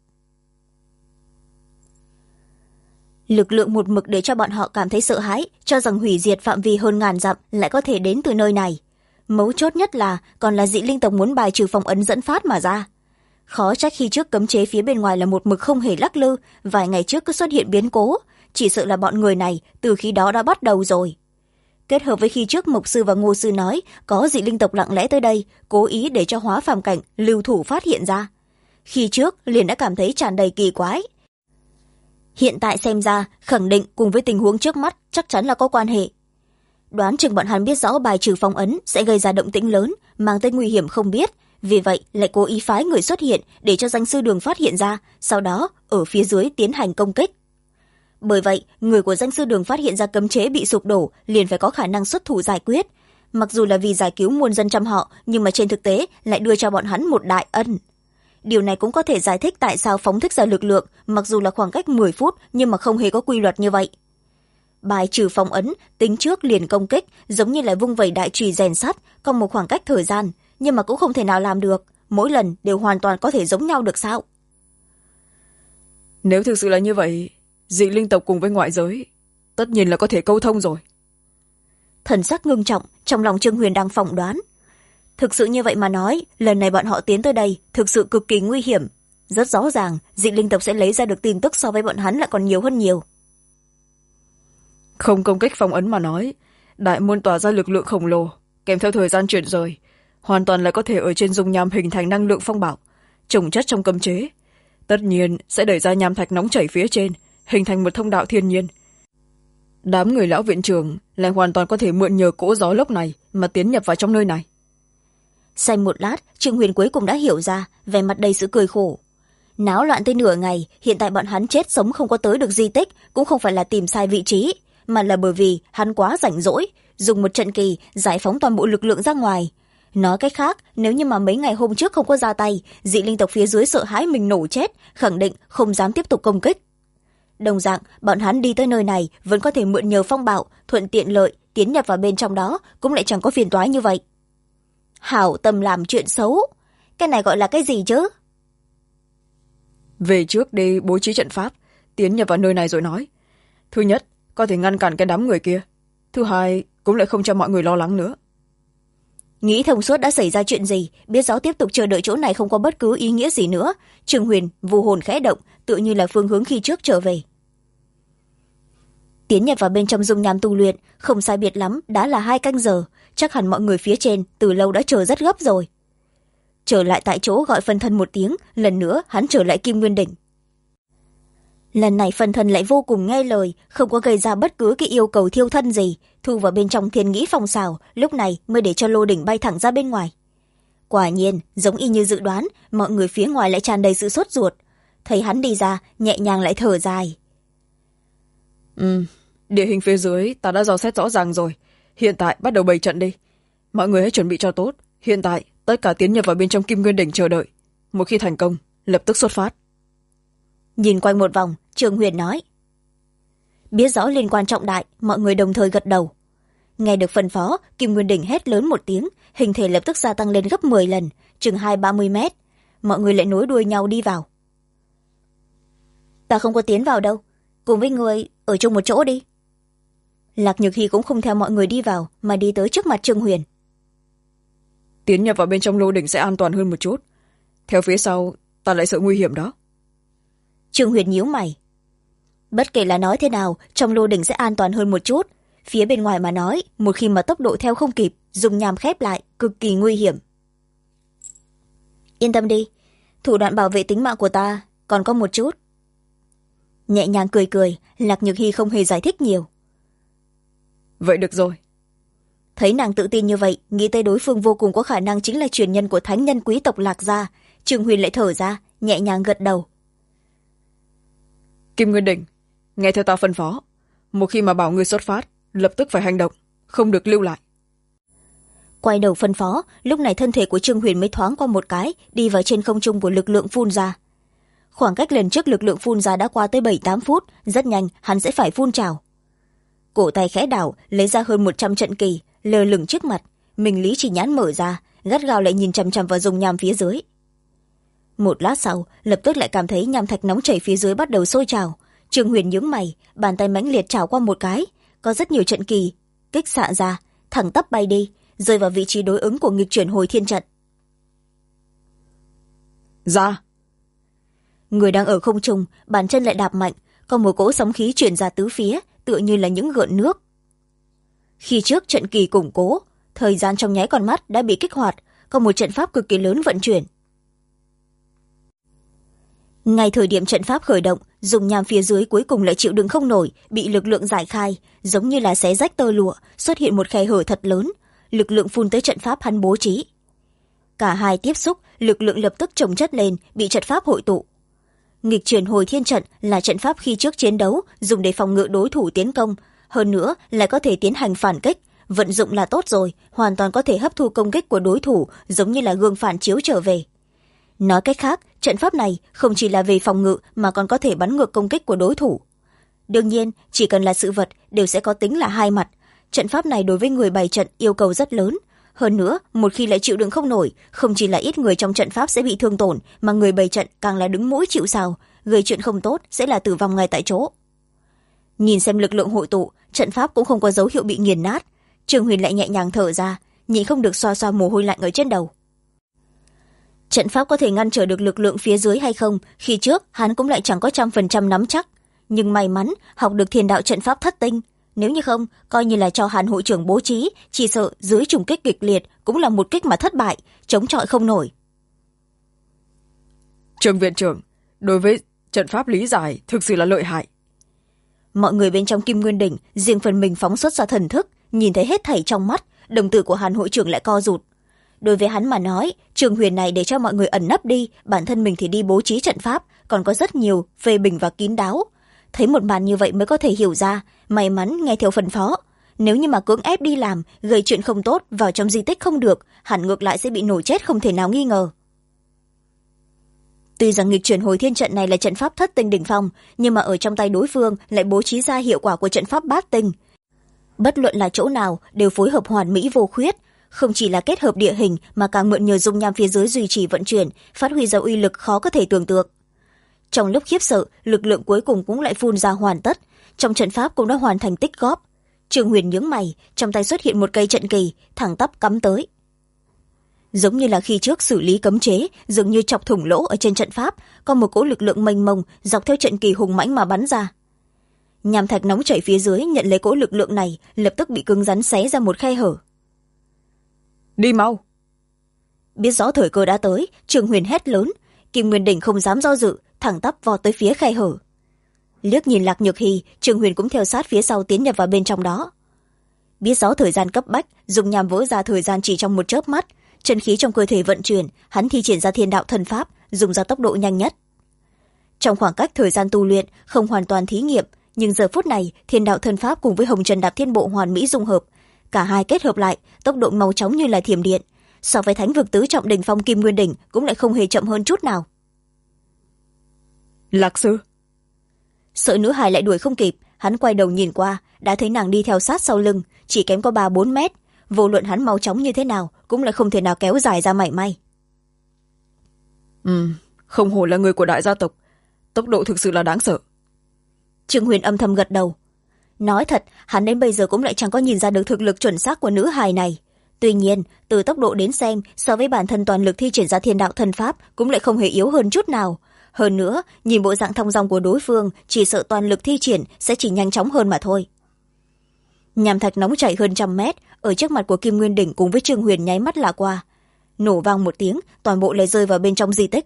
Lực lượng một mực để cho bọn họ cảm thấy sợ hãi, cho rằng hủy diệt phạm vi hơn ngàn dặm lại có thể đến từ nơi này. Mấu chốt nhất là còn là dị linh tộc muốn bài trừ phong ấn dẫn phát mà ra. khó trách khi trước cấm chế phía bên ngoài là một mực không hề lắc lư, vài ngày trước cứ xuất hiện biến cố, chỉ sợ là bọn người này từ khi đó đã bắt đầu rồi. Kết hợp với khi trước Mộc sư và Ngô sư nói có dị linh tộc lặng lẽ tới đây, cố ý để cho Hóa Phàm Cảnh lưu thủ phát hiện ra. Khi trước liền đã cảm thấy tràn đầy kỳ quái. Hiện tại xem ra khẳng định cùng với tình huống trước mắt chắc chắn là có quan hệ. Đoán chừng bọn hắn biết rõ bài trừ phong ấn sẽ gây ra động tĩnh lớn, mang tới nguy hiểm không biết, vì vậy lại cố ý phái người xuất hiện để cho danh sư đường phát hiện ra, sau đó ở phía dưới tiến hành công kích. Bởi vậy người của danh sư đường phát hiện ra cấm chế bị sụp đổ liền phải có khả năng xuất thủ giải quyết, mặc dù là vì giải cứu muôn dân trăm họ, nhưng mà trên thực tế lại đưa cho bọn hắn một đại ân. Điều này cũng có thể giải thích tại sao phóng thích ra lực lượng mặc dù là khoảng cách 10 phút nhưng mà không hề có quy luật như vậy. Bài trừ phong ấn tính trước liền công kích, giống như là vung vẩy đại chùy rèn sắt, có một khoảng cách thời gian, nhưng mà cũng không thể nào làm được, mỗi lần đều hoàn toàn có thể giống nhau được sao? Nếu thực sự là như vậy, dị linh tộc cùng với ngoại giới tất nhiên là có thể câu thông rồi. Thần sắc ngưng trọng, trong lòng Trương Huyền đang phỏng đoán. Thực sự như vậy mà nói, lần này bọn họ tiến tới đây thực sự cực kỳ nguy hiểm. Rất rõ ràng, dị linh tộc sẽ lấy ra được tin tức so với bọn hắn lại còn nhiều hơn nhiều. Không công kích phong ấn mà nói, đại môn tỏa ra lực lượng khổng lồ, kèm theo thời gian chuyển rời, hoàn toàn là có thể ở trên dung nham hình thành năng lượng phong bạo, trồng chất trong cấm chế. Tất nhiên sẽ đẩy ra nham thạch nóng chảy phía trên, hình thành một thông đạo thiên nhiên. Đám người lão viện trưởng lại hoàn toàn có thể mượn nhờ cỗ gió lốc này mà tiến nhập vào trong nơi này. Xanh một lát, Trương Huyền cuối cùng đã hiểu ra, vẻ mặt đầy sự cười khổ. Náo loạn tới nửa ngày, hiện tại bọn hắn chết sống không có tới được di tích, cũng không phải là tìm sai vị trí, mà là bởi vì hắn quá rảnh rỗi, dùng một trận kỳ giải phóng toàn bộ lực lượng ra ngoài. Nói cách khác, nếu như mà mấy ngày hôm trước không có ra tay, dị linh tộc phía dưới sợ hãi mình nổ chết, khẳng định không dám tiếp tục công kích. Đồng dạng, bọn hắn đi tới nơi này vẫn có thể mượn nhờ phong bạo, thuận tiện lợi, tiến nhập vào bên trong đó, cũng lại chẳng có phiền toái như vậy. Hảo tâm làm chuyện xấu, cái này gọi là cái gì chứ? Về trước đi bố trí trận pháp, tiến nhập vào nơi này rồi nói. Thứ nhất, có thể ngăn cản cái đám người kia. Thứ hai, cũng lại không cho mọi người lo lắng nữa. Nghĩ thông suốt đã xảy ra chuyện gì, biết rõ tiếp tục chờ đợi chỗ này không có bất cứ ý nghĩa gì nữa. Trương Huyền vù hồn khẽ động, tự như là phương hướng khi trước trở về. Tiến nhập vào bên trong dung nham tu luyện, không sai biệt lắm, đã là 2 canh giờ, chắc hẳn mọi người phía trên từ lâu đã chờ rất gấp rồi. Trở lại tại chỗ gọi phân thân một tiếng, lần nữa hắn trở lại Kim Nguyên Đỉnh. Lần này phân thân lại vô cùng nghe lời, không có gây ra bất cứ cái yêu cầu thiêu thân gì, thu vào bên trong thiên nghĩ phong xào, lúc này mới để cho lô đỉnh bay thẳng ra bên ngoài. Quả nhiên, giống y như dự đoán, mọi người phía ngoài lại tràn đầy sự sốt ruột. Thấy hắn đi ra, nhẹ nhàng lại thở dài. Địa hình phía dưới ta đã dò xét rõ ràng rồi, hiện tại bắt đầu bày trận đi. Mọi người hãy chuẩn bị cho tốt, hiện tại tất cả tiến nhập vào bên trong Kim Nguyên Đỉnh chờ đợi. Một khi thành công, lập tức xuất phát. Nhìn quanh một vòng, Trương Huyền nói. Biết rõ liên quan trọng đại, mọi người đồng thời gật đầu. Nghe được phân phó, Kim Nguyên Đỉnh hét lớn một tiếng, hình thể lập tức gia tăng lên gấp 10 lần, chừng 20-30 mét. Mọi người lại nối đuôi nhau đi vào. Ta không có tiến vào đâu, cùng với người ở chung một chỗ đi. Lạc Nhược Hy cũng không theo mọi người đi vào, mà đi tới trước mặt Trương Huyền. Tiến nhập vào bên trong lô đỉnh sẽ an toàn hơn một chút. Theo phía sau, ta lại sợ nguy hiểm đó. Trương Huyền nhíu mày. Bất kể là nói thế nào, trong lô đỉnh sẽ an toàn hơn một chút. Phía bên ngoài mà nói, một khi mà tốc độ theo không kịp, dùng nhàm khép lại, cực kỳ nguy hiểm. Yên tâm đi, thủ đoạn bảo vệ tính mạng của ta còn có một chút. Nhẹ nhàng cười cười, Lạc Nhược Hy không hề giải thích nhiều. Vậy được rồi. Thấy nàng tự tin như vậy, nghĩ tới đối phương vô cùng có khả năng chính là truyền nhân của thánh nhân quý tộc Lạc gia, Trương Huyền lại thở ra, nhẹ nhàng gật đầu. Kim Nguyên Đỉnh, nghe theo ta phân phó, một khi mà bảo ngươi xuất phát, lập tức phải hành động, không được lưu lại. Quay đầu phân phó, lúc này thân thể của Trương Huyền mới thoáng qua một cái, đi vào trên không trung của lực lượng phun ra. Khoảng cách lần trước lực lượng phun ra đã qua tới 7-8 phút, rất nhanh hắn sẽ phải phun trào. Cổ tay khẽ đảo, lấy ra hơn 100 trận kỳ, lơ lửng trước mặt, mình lý chỉ nhãn mở ra, gắt gao lại nhìn chằm chằm vào dung nham phía dưới. Một lát sau, lập tức lại cảm thấy nham thạch nóng chảy phía dưới bắt đầu sôi trào. Trương Huyền nhướng mày, bàn tay mãnh liệt trào qua một cái, có rất nhiều trận kỳ kích xạ ra, thẳng tắp bay đi, rơi vào vị trí đối ứng của nghịch chuyển hồi thiên trận. Ra. Người đang ở không trung, bàn chân lại đạp mạnh, có một cỗ sóng khí chuyển ra tứ phía, tựa như là những gợn nước. Khi trước trận kỳ củng cố, thời gian trong nháy con mắt đã bị kích hoạt, có một trận pháp cực kỳ lớn vận chuyển. Ngay thời điểm trận pháp khởi động, dùng nham phía dưới cuối cùng lại chịu đựng không nổi, bị lực lượng giải khai, giống như là xé rách tơ lụa, xuất hiện một khe hở thật lớn, lực lượng phun tới trận pháp hắn bố trí. Cả hai tiếp xúc, lực lượng lập tức chồng chất lên, bị trận pháp hội tụ. Nghịch chuyển hồi thiên trận là trận pháp khi trước chiến đấu dùng để phòng ngự đối thủ tiến công, hơn nữa lại có thể tiến hành phản kích, vận dụng là tốt rồi, hoàn toàn có thể hấp thu công kích của đối thủ, giống như là gương phản chiếu trở về. Nói cách khác, trận pháp này không chỉ là về phòng ngự mà còn có thể bắn ngược công kích của đối thủ. Đương nhiên, chỉ cần là sự vật đều sẽ có tính là hai mặt. Trận pháp này đối với người bày trận yêu cầu rất lớn. Hơn nữa, một khi lại chịu đựng không nổi, không chỉ là ít người trong trận pháp sẽ bị thương tổn, mà người bày trận càng là đứng mũi chịu sào, gây chuyện không tốt sẽ là tử vong ngay tại chỗ. Nhìn xem lực lượng hội tụ, trận pháp cũng không có dấu hiệu bị nghiền nát. Trương Huyền lại nhẹ nhàng thở ra, nhịn không được xoa xoa mồ hôi lạnh ở trên đầu. Trận pháp có thể ngăn trở được lực lượng phía dưới hay không, khi trước hắn cũng lại chẳng có 100% nắm chắc. Nhưng may mắn học được thiên đạo trận pháp thất tinh. Nếu như không, coi như là cho Hàn hội trưởng bố trí, chỉ sợ dưới trùng kích kịch liệt cũng là một kích mà thất bại, chống chọi không nổi. Trương viện trưởng, đối với trận pháp lý giải thực sự là lợi hại. Mọi người bên trong Kim Nguyên Đỉnh riêng phần mình phóng xuất ra thần thức, nhìn thấy hết thảy trong mắt, đồng tử của Hàn hội trưởng lại co rụt. Đối với hắn mà nói, Trường Huyền này để cho mọi người ẩn nấp đi, bản thân mình thì đi bố trí trận pháp, còn có rất nhiều phê bình và kín đáo. Thấy một màn như vậy mới có thể hiểu ra, may mắn nghe theo phân phó. Nếu như mà cưỡng ép đi làm, gây chuyện không tốt, vào trong di tích không được, hẳn ngược lại sẽ bị nổ chết không thể nào nghi ngờ. Tuy rằng nghịch chuyển hồi thiên trận này là trận pháp thất tinh đỉnh phong, nhưng mà ở trong tay đối phương lại bố trí ra hiệu quả của trận pháp bát tinh. Bất luận là chỗ nào đều phối hợp hoàn mỹ vô khuyết, không chỉ là kết hợp địa hình mà càng mượn nhờ dung nham phía dưới duy trì vận chuyển, phát huy ra uy lực khó có thể tưởng tượng. Trong lúc khiếp sợ, lực lượng cuối cùng cũng lại phun ra hoàn tất, trong trận pháp cũng đã hoàn thành tích góp. Trương Huyền nhướng mày, trong tay xuất hiện một cây trận kỳ, thẳng tắp cắm tới. Giống như là khi trước xử lý cấm chế, dường như chọc thủng lỗ ở trên trận pháp, có một cỗ lực lượng mênh mông dọc theo trận kỳ hùng mãnh mà bắn ra. Nham thạch nóng chảy phía dưới nhận lấy cỗ lực lượng này, lập tức bị cứng rắn xé ra một khe hở. Đi mau. Biết rõ thời cơ đã tới, Trương Huyền hét lớn, Kim Nguyên Đỉnh không dám do dự, thẳng tắp vọt tới phía khe hở. Liếc nhìn Lạc Nhược Hy, Trương Huyền cũng theo sát phía sau tiến nhập vào bên trong đó. Biết rõ thời gian cấp bách, dùng nhằm vỡ ra thời gian chỉ trong một chớp mắt, chân khí trong cơ thể vận chuyển, hắn thi triển ra thiên đạo thần pháp, dùng ra tốc độ nhanh nhất. Trong khoảng cách thời gian tu luyện không hoàn toàn thí nghiệm, nhưng giờ phút này thiên đạo thần pháp cùng với hồng trần đạp thiên bộ hoàn mỹ dung hợp, cả hai kết hợp lại, tốc độ mau chóng như là thiểm điện, so với thánh vực tứ trọng đỉnh phong Kim Nguyên Đỉnh cũng lại không hề chậm hơn chút nào. Lạc sư. Sợ nữ hài lại đuổi không kịp, hắn quay đầu nhìn qua, đã thấy nàng đi theo sát sau lưng, chỉ kém có 3-4 mét, vô luận hắn mau chóng như thế nào cũng lại không thể nào kéo dài ra mảy may. Không hổ là người của đại gia tộc, tốc độ thực sự là đáng sợ. Trương Huyền âm thầm gật đầu. Nói thật, hắn đến bây giờ cũng lại chẳng có nhìn ra được thực lực chuẩn xác của nữ hài này. Tuy nhiên, từ tốc độ đến xem, so với bản thân toàn lực thi triển ra thiên đạo thần pháp cũng lại không hề yếu hơn chút nào. Hơn nữa, nhìn bộ dạng thong dong của đối phương, chỉ sợ toàn lực thi triển sẽ chỉ nhanh chóng hơn mà thôi. Nham thạch nóng chảy hơn 100 mét, ở trước mặt của Kim Nguyên Đỉnh cùng với Trương Huyền nháy mắt là qua. Nổ vang một tiếng, toàn bộ lại rơi vào bên trong di tích.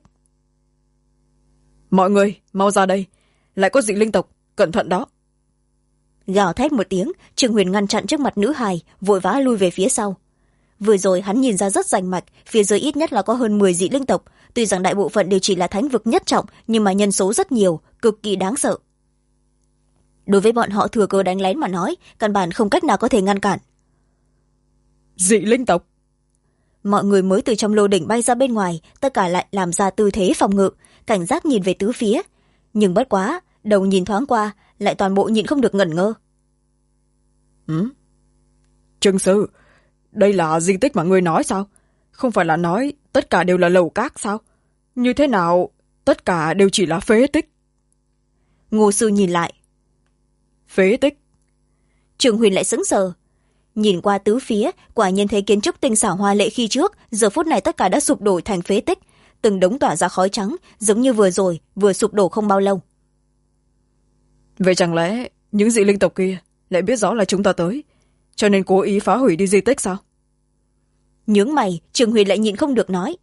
Mọi người, mau ra đây. Lại có dị linh tộc, cẩn thận đó. Gào thét một tiếng, Trương Huyền ngăn chặn trước mặt nữ hài, vội vã lui về phía sau. Vừa rồi hắn nhìn ra rất rành mạch, phía dưới ít nhất là có hơn 10 dị linh tộc, tuy rằng đại bộ phận đều chỉ là thánh vực nhất trọng, nhưng mà nhân số rất nhiều, cực kỳ đáng sợ. Đối với bọn họ thừa cơ đánh lén mà nói, căn bản không cách nào có thể ngăn cản. Dị linh tộc. Mọi người mới từ trong lô đỉnh bay ra bên ngoài, tất cả lại làm ra tư thế phòng ngự, cảnh giác nhìn về tứ phía. Nhưng bất quá, đầu nhìn thoáng qua, lại toàn bộ nhịn không được ngẩn ngơ. Trương sư, đây là di tích mà ngươi nói sao? Không phải là nói tất cả đều là lầu cát sao? Như thế nào tất cả đều chỉ là phế tích? Ngô sư nhìn lại. Phế tích? Trương Huyền lại sững sờ. Nhìn qua tứ phía, quả nhiên thấy kiến trúc tinh xảo hoa lệ khi trước, giờ phút này tất cả đã sụp đổ thành phế tích. từng đống tỏa ra khói trắng, giống như vừa rồi vừa sụp đổ không bao lâu. Vậy chẳng lẽ những dị linh tộc kia lại biết rõ là chúng ta tới, cho nên cố ý phá hủy đi di tích sao? Nhướng mày, Trường Huyền lại nhịn không được nói.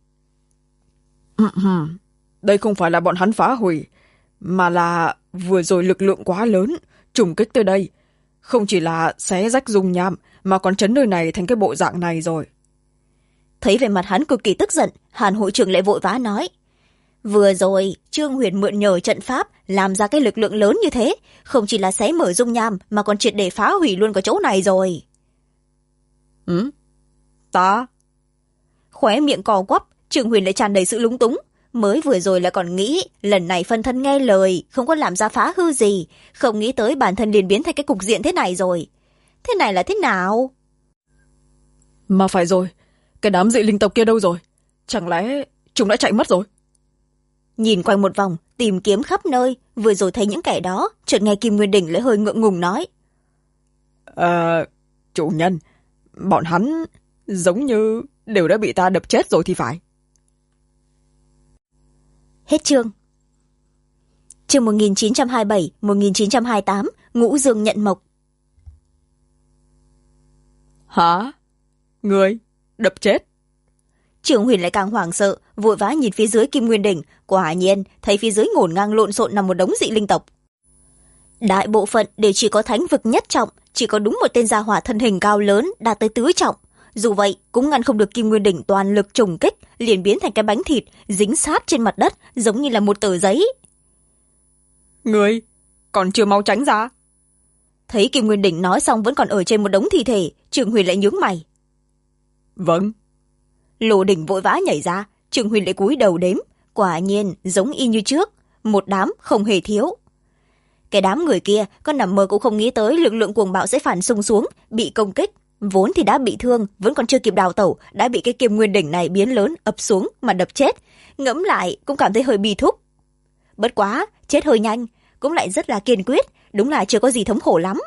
Đây không phải là bọn hắn phá hủy, mà là vừa rồi lực lượng quá lớn trùng kích tới đây, không chỉ là xé rách dung nham mà còn chấn nơi này thành cái bộ dạng này rồi. Thấy về mặt hắn cực kỳ tức giận, Hàn hội trưởng lại vội vã nói. Vừa rồi Trương Huyền mượn nhờ trận pháp làm ra cái lực lượng lớn như thế, không chỉ là xé mở dung nham mà còn triệt để phá hủy luôn cả chỗ này rồi. Ta? Khóe miệng cò quắp, Trương Huyền lại tràn đầy sự lúng túng. Mới vừa rồi là còn nghĩ lần này phân thân nghe lời, không có làm ra phá hư gì, không nghĩ tới bản thân liền biến thành cái cục diện thế này rồi. Thế này là thế nào? Mà phải rồi, cái đám dị linh tộc kia đâu rồi? Chẳng lẽ chúng đã chạy mất rồi? Nhìn quanh một vòng, tìm kiếm khắp nơi, vừa rồi thấy những kẻ đó, chợt nghe Kim Nguyên Đỉnh lại hơi ngượng ngùng nói. Chủ nhân, bọn hắn giống như đều đã bị ta đập chết rồi thì phải. Hết chương. Chương 1927-1928, Ngũ Dương nhận mộc. Hả? Người đập chết? Trường Huyền lại càng hoảng sợ, vội vã nhìn phía dưới Kim Nguyên Đỉnh, quả nhiên thấy phía dưới ngổn ngang lộn xộn nằm một đống dị linh tộc. Đại bộ phận đều chỉ có thánh vực nhất trọng, chỉ có đúng một tên gia hỏa thân hình cao lớn đạt tới tứ trọng. Dù vậy cũng ngăn không được Kim Nguyên Đỉnh toàn lực trùng kích, liền biến thành cái bánh thịt dính sát trên mặt đất, giống như là một tờ giấy. Người còn chưa mau tránh ra? Thấy Kim Nguyên Đỉnh nói xong vẫn còn ở trên một đống thi thể, Trường Huyền lại nhướng mày. Vâng. Lô Đỉnh vội vã nhảy ra, Trường Huyền lại cúi đầu đếm, quả nhiên giống y như trước, một đám không hề thiếu. Cái đám người kia con nằm mơ cũng không nghĩ tới lực lượng cuồng bạo sẽ phản xung xuống, bị công kích, vốn thì đã bị thương, vẫn còn chưa kịp đào tẩu, đã bị cái Kim Nguyên Đỉnh này biến lớn ập xuống mà đập chết. Ngẫm lại cũng cảm thấy hơi bi thúc. Bất quá chết hơi nhanh, cũng lại rất là kiên quyết, đúng là chưa có gì thống khổ lắm.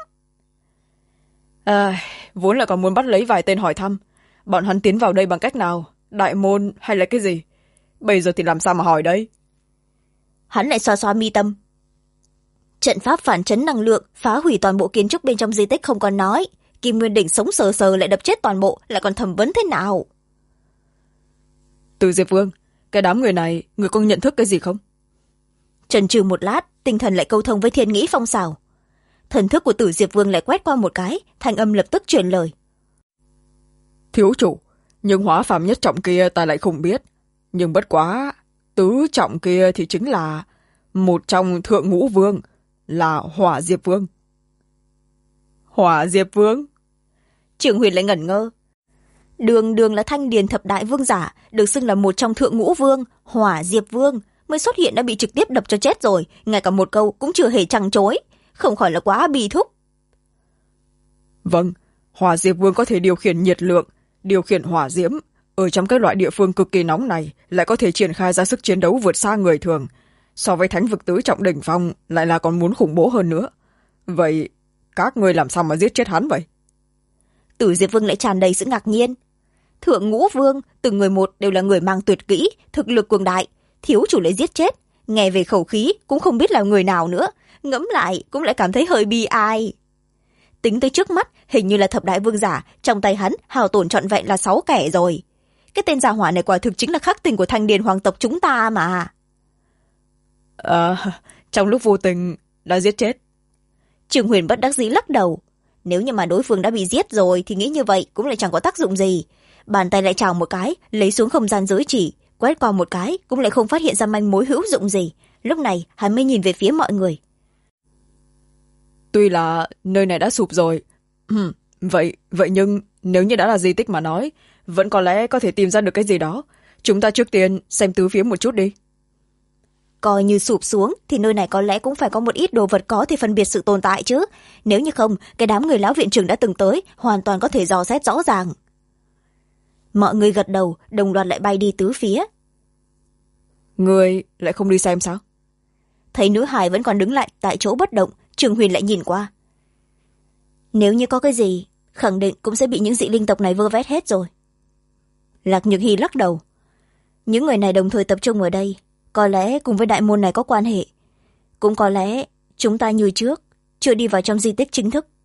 Vốn là còn muốn bắt lấy vài tên hỏi thăm, bọn hắn tiến vào đây bằng cách nào, đại môn hay là cái gì? Bây giờ thì làm sao mà hỏi đây? Hắn lại xoa xoa mi tâm. Trận pháp phản chấn năng lượng phá hủy toàn bộ kiến trúc bên trong di tích không còn nói, Kim Nguyên Đỉnh sống sờ sờ lại đập chết toàn bộ, lại còn thẩm vấn thế nào? Từ Diệp Vương, cái đám người này người có nhận thức cái gì không? Chần chừ một lát, tinh thần lại câu thông với Thiên Nghĩ Phong xảo. Thần thức của Tử Diệp Vương lại quét qua một cái, thanh âm lập tức truyền lời. Thiếu chủ, nhưng hóa phàm nhất trọng kia ta lại không biết, nhưng bất quá tứ trọng kia thì chính là một trong thượng ngũ vương, là Hỏa Diệp Vương. Hỏa Diệp Vương? Trường Huyền lại ngẩn ngơ. Đường là Thanh Điền thập đại vương giả, được xưng là một trong thượng ngũ vương, Hỏa Diệp Vương mới xuất hiện đã bị trực tiếp đập cho chết rồi, ngay cả một câu cũng chưa hề trăng chối, không khỏi là quá bi thúc. Vâng, Hỏa Diệp Vương có thể điều khiển nhiệt lượng, điều khiển hỏa diễm, ở trong cái loại địa phương cực kỳ nóng này lại có thể triển khai ra sức chiến đấu vượt xa người thường, so với thánh vực tứ trọng đỉnh phong lại là còn muốn khủng bố hơn nữa. Vậy các ngươi làm sao mà giết chết hắn vậy? Tử Diệp Vương lại tràn đầy sự ngạc nhiên. Thượng ngũ vương từng người một đều là người mang tuyệt kỹ, thực lực cường đại, thiếu chủ lại giết chết, nghe về khẩu khí cũng không biết là người nào nữa, ngẫm lại cũng lại cảm thấy hơi bi ai. Tính tới trước mắt, hình như là thập đại vương giả, trong tay hắn hao tổn trọn vẹn là 6 kẻ rồi. Cái tên gia hỏa này quả thực chính là khắc tinh của Thanh Điền hoàng tộc chúng ta mà. Trong lúc vô tình đã giết chết. Trường Huyền bất đắc dĩ lắc đầu. Nếu như mà đối phương đã bị giết rồi thì nghĩ như vậy cũng lại chẳng có tác dụng gì. Bàn tay lại chào một cái, lấy xuống không gian giới chỉ, quét qua một cái cũng lại không phát hiện ra manh mối hữu dụng gì. Lúc này hắn mới nhìn về phía mọi người. Tuy là nơi này đã sụp rồi, vậy nhưng nếu như đã là di tích mà nói, vẫn có lẽ có thể tìm ra được cái gì đó. Chúng ta trước tiên xem tứ phía một chút đi. Coi như sụp xuống thì nơi này có lẽ cũng phải có một ít đồ vật có thể phân biệt sự tồn tại chứ. Nếu như không, cái đám người lão viện trưởng đã từng tới hoàn toàn có thể dò xét rõ ràng. Mọi người gật đầu, đồng loạt lại bay đi tứ phía. Người lại không đi xem sao? Thấy nữ hài vẫn còn đứng lại tại chỗ bất động, Trường Huyền lại nhìn qua. Nếu như có cái gì, khẳng định cũng sẽ bị những dị linh tộc này vơ vét hết rồi. Lạc Nhược Hy lắc đầu. những người này đồng thời tập trung ở đây, có lẽ cùng với đại môn này có quan hệ, cũng có lẽ chúng ta như trước chưa đi vào trong di tích chính thức.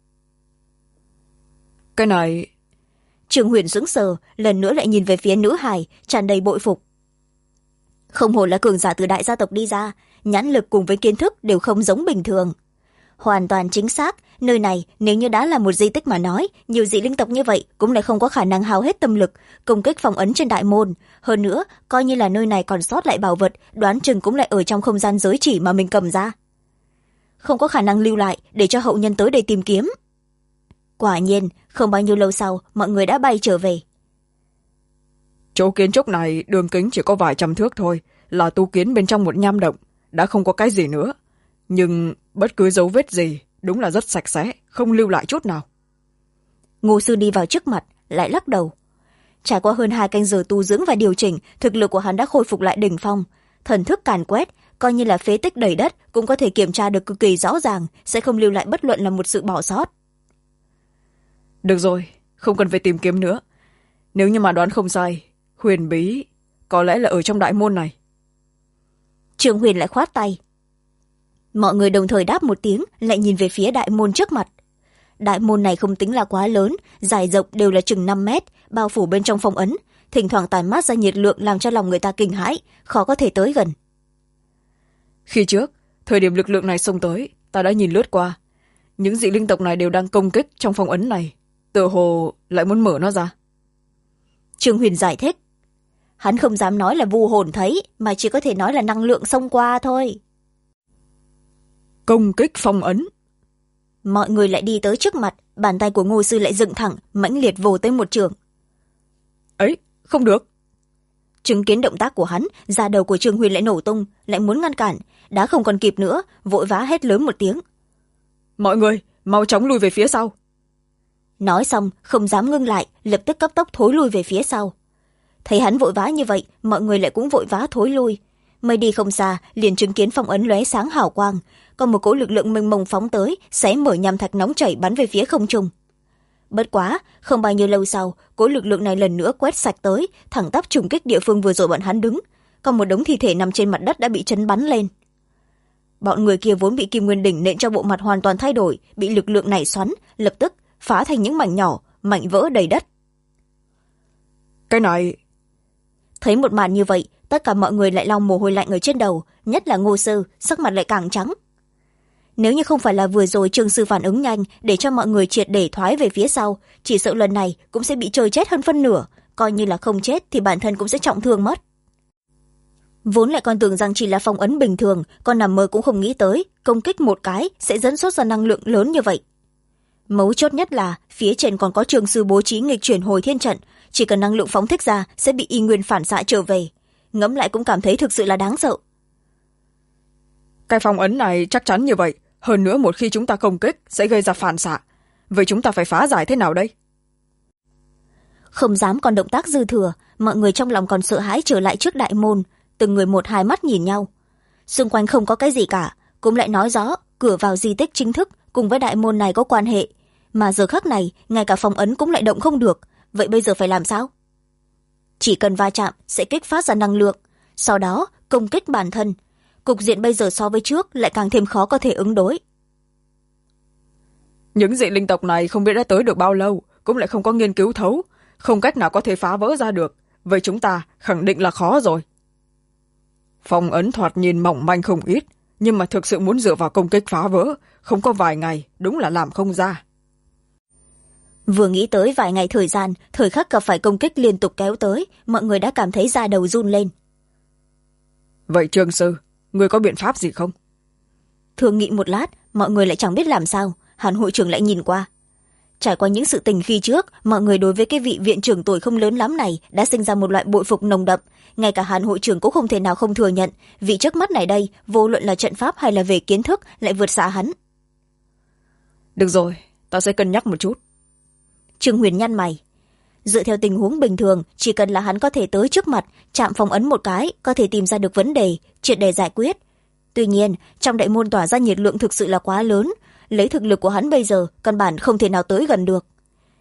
Cái này... Trương Huyền sững sờ, lần nữa lại nhìn về phía nữ hài, tràn đầy bội phục. Không hổ là cường giả từ đại gia tộc đi ra, nhãn lực cùng với kiến thức đều không giống bình thường. Hoàn toàn chính xác, nơi này nếu như đã là một di tích mà nói, nhiều dị linh tộc như vậy cũng lại không có khả năng hao hết tâm lực công kích phong ấn trên đại môn. Hơn nữa, coi như là nơi này còn sót lại bảo vật, đoán chừng cũng lại ở trong không gian giới chỉ mà mình cầm ra. Không có khả năng lưu lại để cho hậu nhân tới đây tìm kiếm. Quả nhiên, không bao nhiêu lâu sau, mọi người đã bay trở về. Chỗ kiến trúc này đường kính chỉ có vài trăm thước thôi, là tu kiến bên trong một nham động, đã không có cái gì nữa. Nhưng bất cứ dấu vết gì, đúng là rất sạch sẽ, không lưu lại chút nào. Ngô sư đi vào trước mặt, lại lắc đầu. Trải qua hơn 2 canh giờ tu dưỡng và điều chỉnh, thực lực của hắn đã khôi phục lại đỉnh phong. Thần thức càn quét, coi như là phế tích đầy đất, cũng có thể kiểm tra được cực kỳ rõ ràng, sẽ không lưu lại bất luận là một sự bỏ sót. Được rồi, không cần phải tìm kiếm nữa. Nếu như mà đoán không sai, huyền bí có lẽ là ở trong đại môn này. Trương Huyền lại khoát tay. Mọi người đồng thời đáp một tiếng, lại nhìn về phía đại môn trước mặt. Đại môn này không tính là quá lớn, dài rộng đều là chừng 5 mét, bao phủ bên trong phong ấn, thỉnh thoảng tản mát ra nhiệt lượng làm cho lòng người ta kinh hãi, khó có thể tới gần. Khi trước, thời điểm lực lượng này xông tới, ta đã nhìn lướt qua. Những dị linh tộc này đều đang công kích trong phong ấn này, tựa hồ lại muốn mở nó ra. Trương Huyền giải thích. Hắn không dám nói là vu hồn thấy, mà chỉ có thể nói là năng lượng xông qua thôi. Công kích phong ấn. Mọi người lại đi tới trước mặt, bàn tay của Ngô sư lại dựng thẳng, mãnh liệt vồ tới một trường. Ấy, không được. Chứng kiến động tác của hắn, da đầu của Trương Huyền lại nổ tung, lại muốn ngăn cản, đã không còn kịp nữa, vội vã hét lớn một tiếng. Mọi người, mau chóng lùi về phía sau. Nói xong, không dám ngưng lại, lập tức cấp tốc thối lui về phía sau. Thấy hắn vội vã như vậy, mọi người lại cũng vội vã thối lui. Mới đi không xa, liền chứng kiến phong ấn lóe sáng hào quang, còn một cỗ lực lượng mênh mông phóng tới, xé mở nham thạch nóng chảy bắn về phía không trung. Bất quá, không bao nhiêu lâu sau, cỗ lực lượng này lần nữa quét sạch tới, thẳng tắp trùng kích địa phương vừa rồi bọn hắn đứng, còn một đống thi thể nằm trên mặt đất đã bị chấn bắn lên. Bọn người kia vốn bị Kim Nguyên Đỉnh nện cho bộ mặt hoàn toàn thay đổi, bị lực lượng này xoắn, lập tức phá thành những mảnh nhỏ, mảnh vỡ đầy đất. Cái này... Thấy một màn như vậy, tất cả mọi người lại lau mồ hôi lạnh ở trên đầu, nhất là Ngô sư, sắc mặt lại càng trắng. Nếu như không phải là vừa rồi Trương sư phản ứng nhanh để cho mọi người triệt để thoái về phía sau, chỉ sợ lần này cũng sẽ bị chơi chết hơn phân nửa, coi như là không chết thì bản thân cũng sẽ trọng thương mất. Vốn lại còn tưởng rằng chỉ là phong ấn bình thường, con nằm mơ cũng không nghĩ tới công kích một cái sẽ dẫn xuất ra năng lượng lớn như vậy. Mấu chốt nhất là phía trên còn có Trương sư bố trí nghịch chuyển hồi thiên trận, chỉ cần năng lượng phóng thích ra sẽ bị y nguyên phản xạ trở về. Ngẫm lại cũng cảm thấy thực sự là đáng sợ. Cái phong ấn này chắc chắn như vậy, hơn nữa một khi chúng ta công kích sẽ gây ra phản xạ. Vậy chúng ta phải phá giải thế nào đây? Không dám còn động tác dư thừa, mọi người trong lòng còn sợ hãi trở lại trước đại môn, từng người một hai mắt nhìn nhau. Xung quanh không có cái gì cả, cũng lại nói rõ cửa vào di tích chính thức cùng với đại môn này có quan hệ, mà giờ khắc này ngay cả phong ấn cũng lại động không được. Vậy bây giờ phải làm sao? Chỉ cần va chạm sẽ kích phát ra năng lượng, sau đó công kích bản thân. Cục diện bây giờ so với trước lại càng thêm khó có thể ứng đối. Những dị linh tộc này không biết đã tới được bao lâu, cũng lại không có nghiên cứu thấu, không cách nào có thể phá vỡ ra được. Vậy chúng ta khẳng định là khó rồi. Phong ấn thoạt nhìn mỏng manh không ít, nhưng mà thực sự muốn dựa vào công kích phá vỡ, không có vài ngày, đúng là làm không ra. Vừa nghĩ tới vài ngày thời gian, thời khắc gặp phải công kích liên tục kéo tới, mọi người đã cảm thấy da đầu run lên. Vậy Trương sư, người có biện pháp gì không? Thương nghị một lát, mọi người lại chẳng biết làm sao, Hàn hội trưởng lại nhìn qua. Trải qua những sự tình khi trước, mọi người đối với cái vị viện trưởng tuổi không lớn lắm này đã sinh ra một loại bội phục nồng đậm. Ngay cả Hàn hội trưởng cũng không thể nào không thừa nhận, vị trước mắt này đây, vô luận là trận pháp hay là về kiến thức, lại vượt xa hắn. Được rồi, ta sẽ cân nhắc một chút. Trương Huyền nhăn mày. Dựa theo tình huống bình thường, chỉ cần là hắn có thể tới trước mặt, chạm phong ấn một cái, có thể tìm ra được vấn đề, triệt để giải quyết. Tuy nhiên, trong đại môn tỏa ra nhiệt lượng thực sự là quá lớn, lấy thực lực của hắn bây giờ, căn bản không thể nào tới gần được.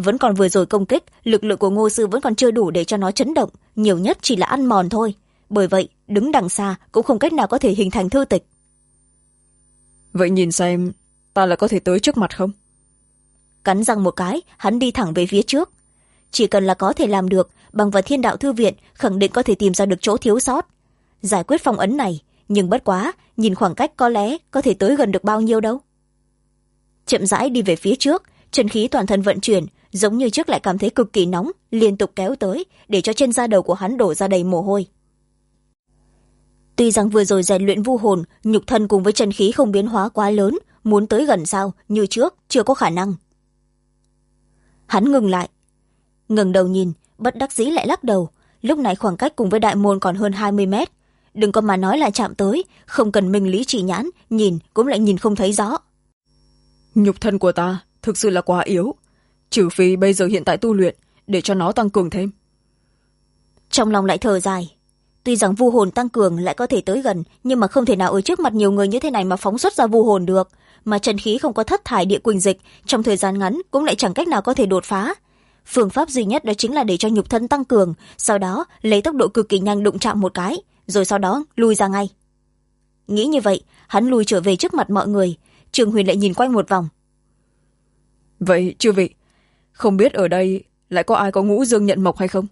vẫn còn vừa rồi công kích, lực lượng của Ngô sư vẫn còn chưa đủ để cho nó chấn động, nhiều nhất chỉ là ăn mòn thôi. Bởi vậy đứng đằng xa cũng không cách nào có thể hình thành thư tịch. Vậy nhìn xem ta là có thể tới trước mặt không? Cắn răng một cái, hắn đi thẳng về phía trước. Chỉ cần là có thể làm được, bằng vào Thiên Đạo Thư Viện khẳng định có thể tìm ra được chỗ thiếu sót. Giải quyết phong ấn này, nhưng bất quá, nhìn khoảng cách có lẽ có thể tới gần được bao nhiêu đâu. Chậm rãi đi về phía trước, chân khí toàn thân vận chuyển, giống như trước lại cảm thấy cực kỳ nóng, liên tục kéo tới, để cho trên da đầu của hắn đổ ra đầy mồ hôi. Tuy rằng vừa rồi rèn luyện vu hồn, nhục thân cùng với chân khí không biến hóa quá lớn, muốn tới gần sao, như trước, chưa có khả năng. Hắn ngừng lại, ngẩng đầu nhìn, bất đắc dĩ lại lắc đầu. Lúc này khoảng cách cùng với đại môn còn hơn 20 mét. Đừng có mà nói là chạm tới, không cần minh lý chỉ nhãn, nhìn cũng lại nhìn không thấy rõ. Nhục thân của ta thực sự là quá yếu, trừ phi bây giờ hiện tại tu luyện để cho nó tăng cường thêm. Trong lòng lại thở dài. Tuy rằng vu hồn tăng cường lại có thể tới gần, nhưng mà không thể nào ở trước mặt nhiều người như thế này mà phóng xuất ra vu hồn được. Mà chân khí không có thất thải địa quỳnh dịch, trong thời gian ngắn cũng lại chẳng cách nào có thể đột phá. Phương pháp duy nhất đó chính là để cho nhục thân tăng cường, sau đó lấy tốc độ cực kỳ nhanh đụng chạm một cái, rồi sau đó lui ra ngay. Nghĩ như vậy, hắn lui trở về trước mặt mọi người. Trường Huyền lại nhìn quanh một vòng. Vậy chư vị, không biết ở đây lại có ai có ngũ dương nhận mộc hay không?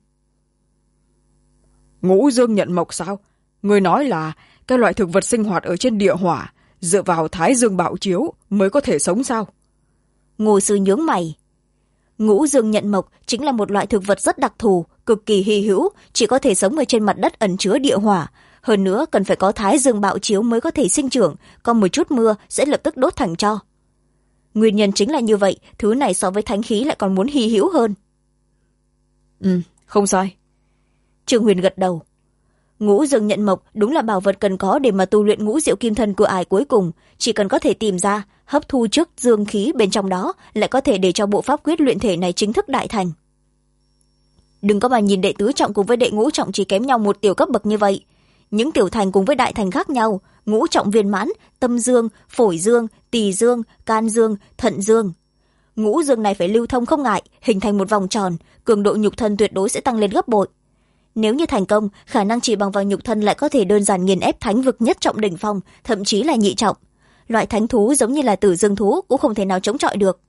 Ngũ dương nhận mộc sao? Người nói là cái loại thực vật sinh hoạt ở trên địa hỏa, dựa vào thái dương bạo chiếu mới có thể sống sao? Ngô sư nhướng mày. Ngũ dương nhận mộc chính là một loại thực vật rất đặc thù, cực kỳ hy hữu, chỉ có thể sống ở trên mặt đất ẩn chứa địa hỏa. Hơn nữa cần phải có thái dương bạo chiếu mới có thể sinh trưởng, còn một chút mưa sẽ lập tức đốt thành tro. Nguyên nhân chính là như vậy, thứ này so với thánh khí lại còn muốn hy hữu hơn. Không sai. Trương Huyền gật đầu. Ngũ dương nhận mộc đúng là bảo vật cần có để mà tu luyện ngũ diệu kim thân cửa ải cuối cùng. Chỉ cần có thể tìm ra, hấp thu trước dương khí bên trong đó, lại có thể để cho bộ pháp quyết luyện thể này chính thức đại thành. Đừng có mà nhìn đệ tứ trọng cùng với đệ ngũ trọng chỉ kém nhau một tiểu cấp bậc như vậy. Những tiểu thành cùng với đại thành khác nhau, ngũ trọng viên mãn, tâm dương, phổi dương, tỳ dương, can dương, thận dương. Ngũ dương này phải lưu thông không ngại, hình thành một vòng tròn, cường độ nhục thân tuyệt đối sẽ tăng lên gấp bội. Nếu như thành công, khả năng chỉ bằng vào nhục thân lại có thể đơn giản nghiền ép thánh vực nhất trọng đỉnh phong, thậm chí là nhị trọng. Loại thánh thú giống như là tử dương thú cũng không thể nào chống chọi được.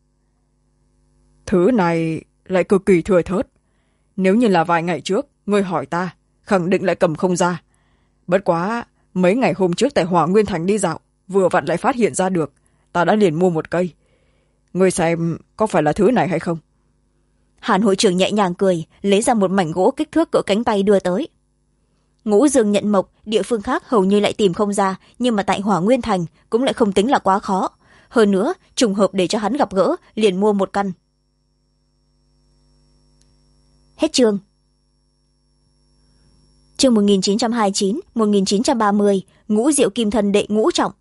Thứ này lại cực kỳ thừa thớt. Nếu như là vài ngày trước, ngươi hỏi ta, khẳng định lại cầm không ra. Bất quá, mấy ngày hôm trước tại Hỏa Nguyên Thành đi dạo, vừa vặn lại phát hiện ra được, ta đã liền mua một cây. Ngươi xem có phải là thứ này hay không? Hàn hội trưởng nhẹ nhàng cười, lấy ra một mảnh gỗ kích thước cỡ cánh tay đưa tới. Ngũ dương nhận mộc, địa phương khác hầu như lại tìm không ra, nhưng mà tại Hỏa Nguyên Thành cũng lại không tính là quá khó. Hơn nữa, trùng hợp để cho hắn gặp gỡ, liền mua một căn. Hết chương. Chương 1929-1930, ngũ diệu kim thân đệ ngũ trọng.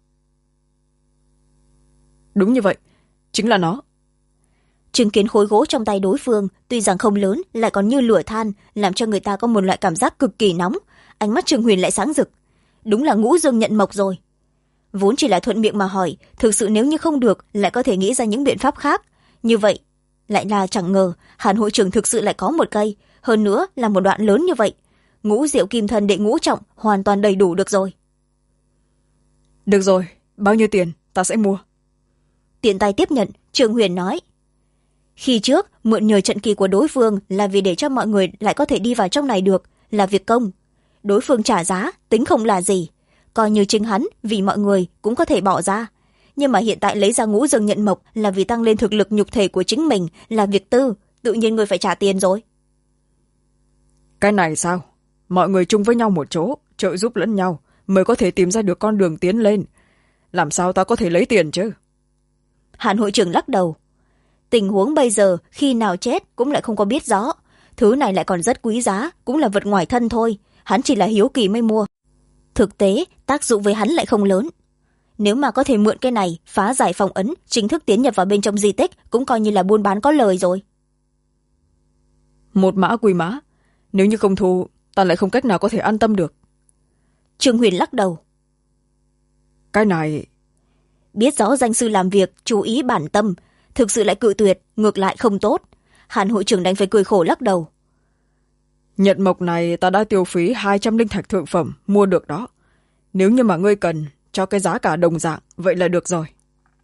Đúng như vậy, chính là nó. Chứng kiến khối gỗ trong tay đối phương, tuy rằng không lớn, lại còn như lửa than, làm cho người ta có một loại cảm giác cực kỳ nóng. Ánh mắt Trương Huyền lại sáng rực. Đúng là ngũ dương nhận mộc rồi. Vốn chỉ là thuận miệng mà hỏi, thực sự nếu như không được, lại có thể nghĩ ra những biện pháp khác. Như vậy, lại là chẳng ngờ, Hàn hội trưởng thực sự lại có một cây, hơn nữa là một đoạn lớn như vậy. Ngũ diệu kim thân đệ ngũ trọng, hoàn toàn đầy đủ được rồi. Được rồi, bao nhiêu tiền, ta sẽ mua. Tiện tay tiếp nhận, Trương Huyền nói. Khi trước, mượn nhờ trận kỳ của đối phương là vì để cho mọi người lại có thể đi vào trong này được, là việc công. Đối phương trả giá, tính không là gì. Coi như chính hắn, vì mọi người cũng có thể bỏ ra. Nhưng mà hiện tại lấy ra ngũ dương nhận mộc là vì tăng lên thực lực nhục thể của chính mình, là việc tư, tự nhiên người phải trả tiền rồi. Cái này sao? Mọi người chung với nhau một chỗ, trợ giúp lẫn nhau, mới có thể tìm ra được con đường tiến lên. Làm sao ta có thể lấy tiền chứ? Hàn hội trưởng lắc đầu. Tình huống bây giờ, khi nào chết cũng lại không có biết rõ. Thứ này lại còn rất quý giá, cũng là vật ngoài thân thôi. Hắn chỉ là hiếu kỳ mới mua. Thực tế, tác dụng với hắn lại không lớn. Nếu mà có thể mượn cái này, phá giải phong ấn, chính thức tiến nhập vào bên trong di tích, cũng coi như là buôn bán có lời rồi. Một mã quy mã. Nếu như không thu, ta lại không cách nào có thể an tâm được. Trương Huyền lắc đầu. Cái này... Biết rõ danh sư làm việc, chú ý bản tâm. Thực sự lại cự tuyệt, ngược lại không tốt. Hàn hội trưởng đành phải cười khổ lắc đầu. Nhận mộc này ta đã tiêu phí 200 linh thạch thượng phẩm mua được đó. Nếu như mà ngươi cần cho cái giá cả đồng dạng, vậy là được rồi.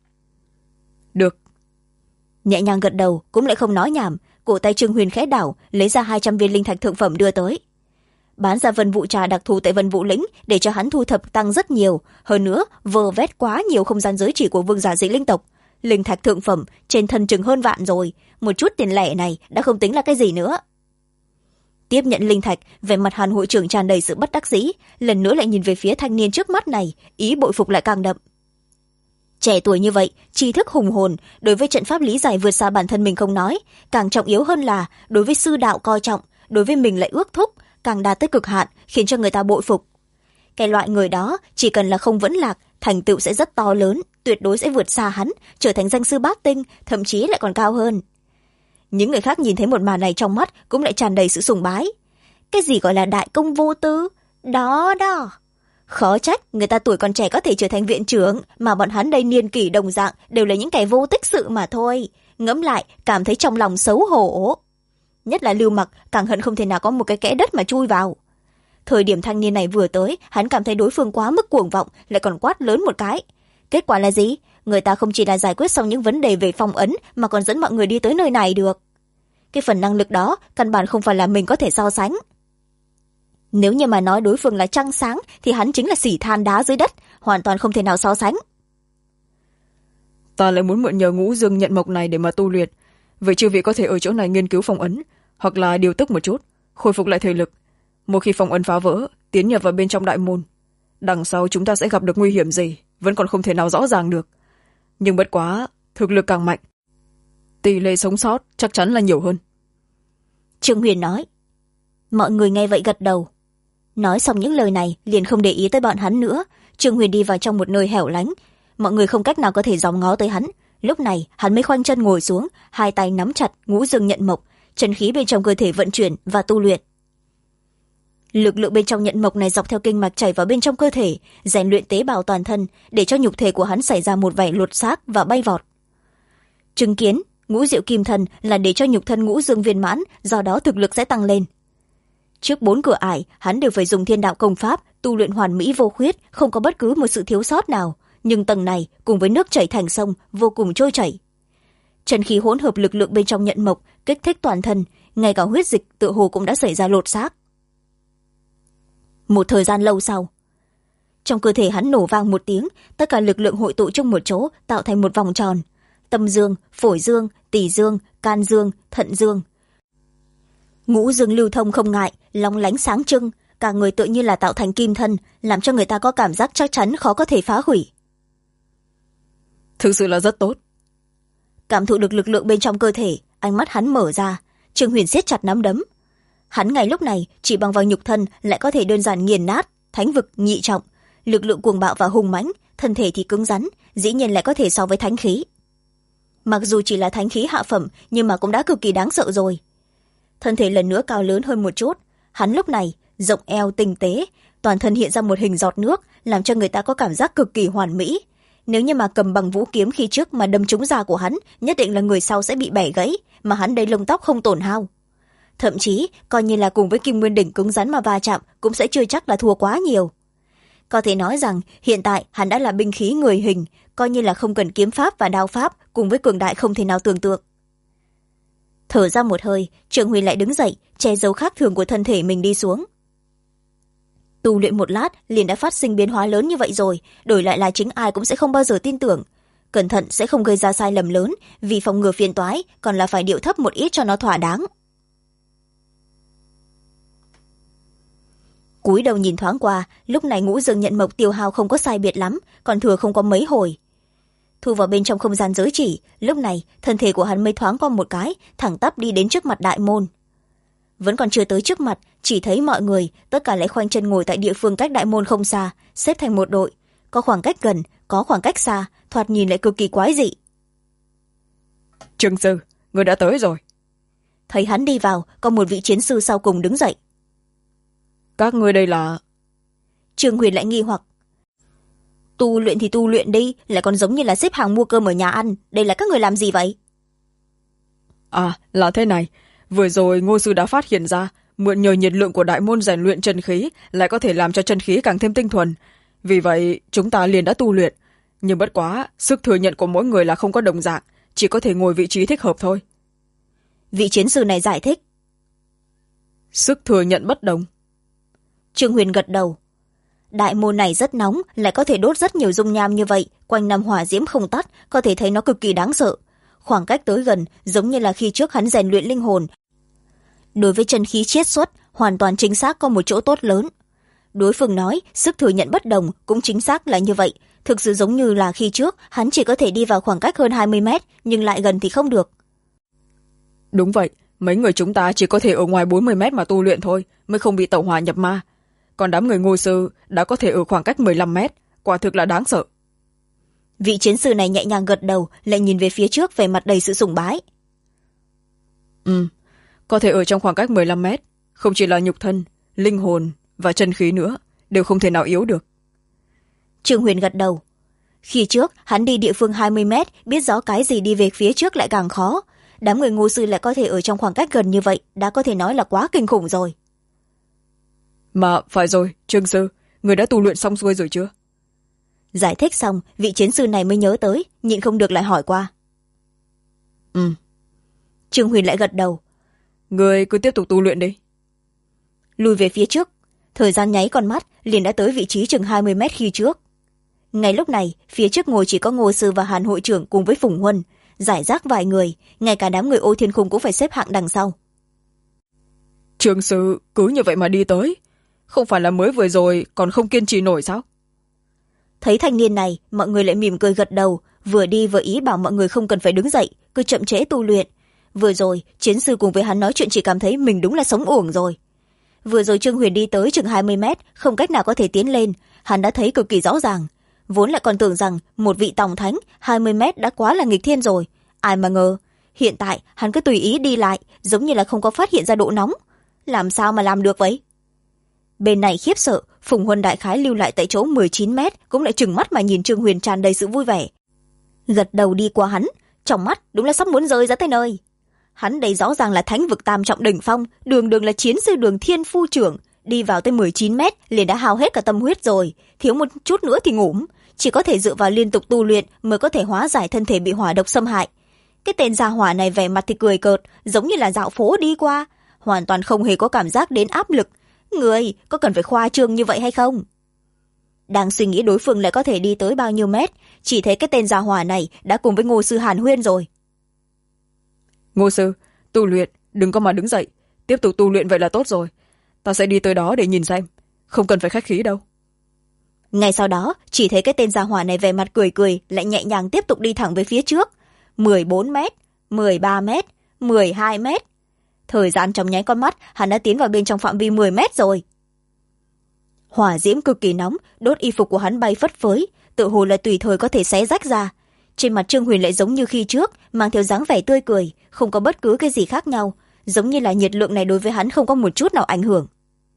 Được. Nhẹ nhàng gật đầu, cũng lại không nói nhảm. Cổ tay Trương Huyền khẽ đảo, lấy ra 200 viên linh thạch thượng phẩm đưa tới. Bán ra vân vụ trà đặc thù tại vân vụ lĩnh để cho hắn thu thập tăng rất nhiều. Hơn nữa, vơ vét quá nhiều không gian giới chỉ của vương giả dị linh tộc. Linh thạch thượng phẩm trên thân chừng hơn vạn rồi. Một chút tiền lẻ này đã không tính là cái gì nữa. Tiếp nhận linh thạch, vẻ mặt Hàn hội trưởng tràn đầy sự bất đắc dĩ, lần nữa lại nhìn về phía thanh niên trước mắt này, ý bội phục lại càng đậm. Trẻ tuổi như vậy, tri thức hùng hồn, đối với trận pháp lý giải vượt xa bản thân mình không nói, càng trọng yếu hơn là đối với sư đạo coi trọng, đối với mình lại ước thúc, càng đạt tới cực hạn, khiến cho người ta bội phục. Cái loại người đó chỉ cần là không vẫn lạc, thành tựu sẽ rất to lớn, tuyệt đối sẽ vượt xa hắn, trở thành danh sư bát tinh, thậm chí lại còn cao hơn. Những người khác nhìn thấy một màn này trong mắt cũng lại tràn đầy sự sùng bái. Cái gì gọi là đại công vô tư? Đó đó. Khó trách người ta tuổi còn trẻ có thể trở thành viện trưởng, mà bọn hắn đây niên kỷ đồng dạng đều là những kẻ vô tích sự mà thôi. Ngẫm lại cảm thấy trong lòng xấu hổ. Nhất là Lưu Mặc càng hận không thể nào có một cái kẽ đất mà chui vào. Thời điểm thanh niên này vừa tới, hắn cảm thấy đối phương quá mức cuồng vọng, lại còn quát lớn một cái. Kết quả là gì? Người ta không chỉ là giải quyết xong những vấn đề về phong ấn, mà còn dẫn mọi người đi tới nơi này được. Cái phần năng lực đó căn bản không phải là mình có thể so sánh. Nếu như mà nói đối phương là trăng sáng thì hắn chính là xỉ than đá dưới đất, hoàn toàn không thể nào so sánh. Ta lại muốn mượn nhờ Ngũ Dương nhận mộc này để mà tu luyện. Vậy chư vị có thể ở chỗ này nghiên cứu phong ấn, hoặc là điều tức một chút, khôi phục lại thể lực. Một khi phong ấn phá vỡ, tiến nhập vào bên trong đại môn, đằng sau chúng ta sẽ gặp được nguy hiểm gì vẫn còn không thể nào rõ ràng được. Nhưng bất quá, thực lực càng mạnh, tỷ lệ sống sót chắc chắn là nhiều hơn. Trương Huyền nói. Mọi người nghe vậy gật đầu. Nói xong những lời này liền không để ý tới bọn hắn nữa. Trương Huyền đi vào trong một nơi hẻo lánh, mọi người không cách nào có thể dòm ngó tới hắn. Lúc này hắn mới khoanh chân ngồi xuống, hai tay nắm chặt Ngũ Dương nhận mộc, chân khí bên trong cơ thể vận chuyển và tu luyện. Lực lượng bên trong nhận mộc này dọc theo kinh mạch chảy vào bên trong cơ thể, rèn luyện tế bào toàn thân, để cho nhục thể của hắn xảy ra một vẻ lột xác và bay vọt. Chứng kiến Ngũ Diệu Kim Thân là để cho nhục thân Ngũ Dương viên mãn, do đó thực lực sẽ tăng lên. Trước 4 cửa ải, hắn đều phải dùng thiên đạo công pháp, tu luyện hoàn mỹ vô khuyết, không có bất cứ một sự thiếu sót nào. Nhưng tầng này, cùng với nước chảy thành sông, vô cùng trôi chảy. Chân khí hỗn hợp lực lượng bên trong nhận mộc, kích thích toàn thân, ngay cả huyết dịch tựa hồ cũng đã xảy ra lột xác. Một thời gian lâu sau, trong cơ thể hắn nổ vang một tiếng, tất cả lực lượng hội tụ chung một chỗ, tạo thành một vòng tròn. Tâm dương, phổi dương, tỳ dương, can dương, thận dương. Ngũ dương lưu thông không ngại, long lánh sáng trưng, cả người tự như là tạo thành kim thân, làm cho người ta có cảm giác chắc chắn khó có thể phá hủy. Thực sự là rất tốt. Cảm thụ được lực lượng bên trong cơ thể, ánh mắt hắn mở ra, Trương Huyền siết chặt nắm đấm. Hắn ngay lúc này chỉ bằng vào nhục thân lại có thể đơn giản nghiền nát thánh vực nhị trọng, lực lượng cuồng bạo và hùng mãnh, thân thể thì cứng rắn, dĩ nhiên lại có thể so với thánh khí. Mặc dù chỉ là thánh khí hạ phẩm, nhưng mà cũng đã cực kỳ đáng sợ rồi. Thân thể lần nữa cao lớn hơn một chút, hắn lúc này rộng eo tinh tế, toàn thân hiện ra một hình giọt nước, làm cho người ta có cảm giác cực kỳ hoàn mỹ. Nếu như mà cầm bằng vũ kiếm khi trước mà đâm trúng da của hắn, nhất định là người sau sẽ bị bẻ gãy, mà hắn đây lông tóc không tổn hao. Thậm chí coi như là cùng với Kim Nguyên Đỉnh cứng rắn mà va chạm cũng sẽ chưa chắc là thua quá nhiều. Có thể nói rằng hiện tại hắn đã là binh khí người hình, coi như là không cần kiếm pháp và đao pháp, cùng với cường đại không thể nào tưởng tượng. Thở ra một hơi, Trương Huy lại đứng dậy, che giấu khác thường của thân thể mình đi xuống. Tu luyện một lát liền đã phát sinh biến hóa lớn như vậy rồi, đổi lại là chính ai cũng sẽ không bao giờ tin tưởng. Cẩn thận sẽ không gây ra sai lầm lớn, vì phòng ngừa phiền toái còn là phải điệu thấp một ít cho nó thỏa đáng. Cúi đầu nhìn thoáng qua, lúc này Ngũ Dương nhận mộc tiêu hao không có sai biệt lắm, còn thừa không có mấy hồi. Thu vào bên trong không gian giới chỉ, lúc này thân thể của hắn mới thoáng qua một cái, thẳng tắp đi đến trước mặt đại môn. Vẫn còn chưa tới trước mặt, chỉ thấy mọi người tất cả lại khoanh chân ngồi tại địa phương cách đại môn không xa, xếp thành một đội, có khoảng cách gần, có khoảng cách xa, thoạt nhìn lại cực kỳ quái dị. Trương sư, người đã tới rồi. Thấy hắn đi vào, có một vị chiến sư sau cùng đứng dậy. Các ngươi đây là... Trương Huyền lại nghi hoặc. Tu luyện thì tu luyện đi, lại còn giống như là xếp hàng mua cơm ở nhà ăn, đây là các người làm gì vậy? À, là thế này. Vừa rồi Ngô sư đã phát hiện ra, mượn nhờ nhiệt lượng của đại môn rèn luyện chân khí lại có thể làm cho chân khí càng thêm tinh thuần. Vì vậy, chúng ta liền đã tu luyện. Nhưng bất quá, sức thừa nhận của mỗi người là không có đồng dạng, chỉ có thể ngồi vị trí thích hợp thôi. Vị chiến sư này giải thích. Sức thừa nhận bất đồng. Trương Huyền gật đầu. Đại môn này rất nóng, lại có thể đốt rất nhiều dung nham như vậy, quanh năm hỏa diễm không tắt, có thể thấy nó cực kỳ đáng sợ. Khoảng cách tới gần giống như là khi trước hắn rèn luyện linh hồn. Đối với chân khí chiết xuất, hoàn toàn chính xác có một chỗ tốt lớn. Đối phương nói sức thừa nhận bất đồng cũng chính xác là như vậy. Thực sự giống như là khi trước hắn chỉ có thể đi vào khoảng cách hơn 20 mét, nhưng lại gần thì không được. Đúng vậy, mấy người chúng ta chỉ có thể ở ngoài 40 mét mà tu luyện thôi, mới không bị tẩu hỏa nhập ma. Còn đám người Ngô sư đã có thể ở khoảng cách 15 mét, quả thực là đáng sợ. Vị chiến sư này nhẹ nhàng gật đầu, lại nhìn về phía trước vẻ mặt đầy sự sùng bái. Có thể ở trong khoảng cách 15 mét, không chỉ là nhục thân, linh hồn và chân khí nữa, đều không thể nào yếu được. Trương Huyền gật đầu. Khi trước, hắn đi địa phương 20 mét, biết rõ cái gì đi về phía trước lại càng khó. Đám người Ngô sư lại có thể ở trong khoảng cách gần như vậy, đã có thể nói là quá kinh khủng rồi. Mà phải rồi, Trương sư, người đã tu luyện xong xuôi rồi chưa? Giải thích xong, vị chiến sư này mới nhớ tới, nhịn không được lại hỏi qua. Trương Huyền lại gật đầu. Người cứ tiếp tục tu luyện đi. Lùi về phía trước, thời gian nháy con mắt liền đã tới vị trí chừng 20 mét khi trước. Ngay lúc này, phía trước ngồi chỉ có Ngô sư và Hàn hội trưởng cùng với Phùng Huân, giải rác vài người, ngay cả đám người Ô Thiên Khung cũng phải xếp hạng đằng sau. Trương sư cứ như vậy mà đi tới, không phải là mới vừa rồi còn không kiên trì nổi sao? Thấy thanh niên này, mọi người lại mỉm cười gật đầu, vừa đi vừa ý bảo mọi người không cần phải đứng dậy, cứ chậm trễ tu luyện. Vừa rồi, chiến sư cùng với hắn nói chuyện chỉ cảm thấy mình đúng là sống uổng rồi. Vừa rồi Trương Huyền đi tới chừng 20 mét, không cách nào có thể tiến lên, hắn đã thấy cực kỳ rõ ràng. Vốn lại còn tưởng rằng một vị tòng thánh 20 mét đã quá là nghịch thiên rồi. Ai mà ngờ, hiện tại hắn cứ tùy ý đi lại, giống như là không có phát hiện ra độ nóng. Làm sao mà làm được vậy? Bên này khiếp sợ, Phùng Huân đại khái lưu lại tại chỗ 19 mét, cũng lại trừng mắt mà nhìn Trương Huyền tràn đầy sự vui vẻ. Gật đầu đi qua hắn, trong mắt đúng là sắp muốn rơi ra tới nơi. Hắn đây rõ ràng là thánh vực tam trọng đỉnh phong, đường đường là chiến sư Đường Thiên phu trưởng, đi vào tới 19 mét liền đã hao hết cả tâm huyết rồi, thiếu một chút nữa thì ngủm, chỉ có thể dựa vào liên tục tu luyện mới có thể hóa giải thân thể bị hỏa độc xâm hại. Cái tên gia hỏa này vẻ mặt thì cười cợt, giống như là dạo phố đi qua, hoàn toàn không hề có cảm giác đến áp lực. Người có cần phải khoa trương như vậy hay không? Đang suy nghĩ đối phương lại có thể đi tới bao nhiêu mét, chỉ thấy cái tên gia hỏa này đã cùng với Ngô sư Hàn huyên rồi. Ngô sư, tu luyện, đừng có mà đứng dậy, tiếp tục tu luyện vậy là tốt rồi. Ta sẽ đi tới đó để nhìn xem, không cần phải khách khí đâu. Ngay sau đó, chỉ thấy cái tên gia hỏa này vẻ mặt cười cười, lại nhẹ nhàng tiếp tục đi thẳng về phía trước. 14 mét, 13 mét, 12 mét. Thời gian trong nháy con mắt, hắn đã tiến vào bên trong phạm vi 10 mét rồi. Hỏa diễm cực kỳ nóng, đốt y phục của hắn bay phất phới, tự hồ là tùy thời có thể xé rách ra. Trên mặt Trương Huyền lại giống như khi trước, mang theo dáng vẻ tươi cười, không có bất cứ cái gì khác nhau, giống như là nhiệt lượng này đối với hắn không có một chút nào ảnh hưởng.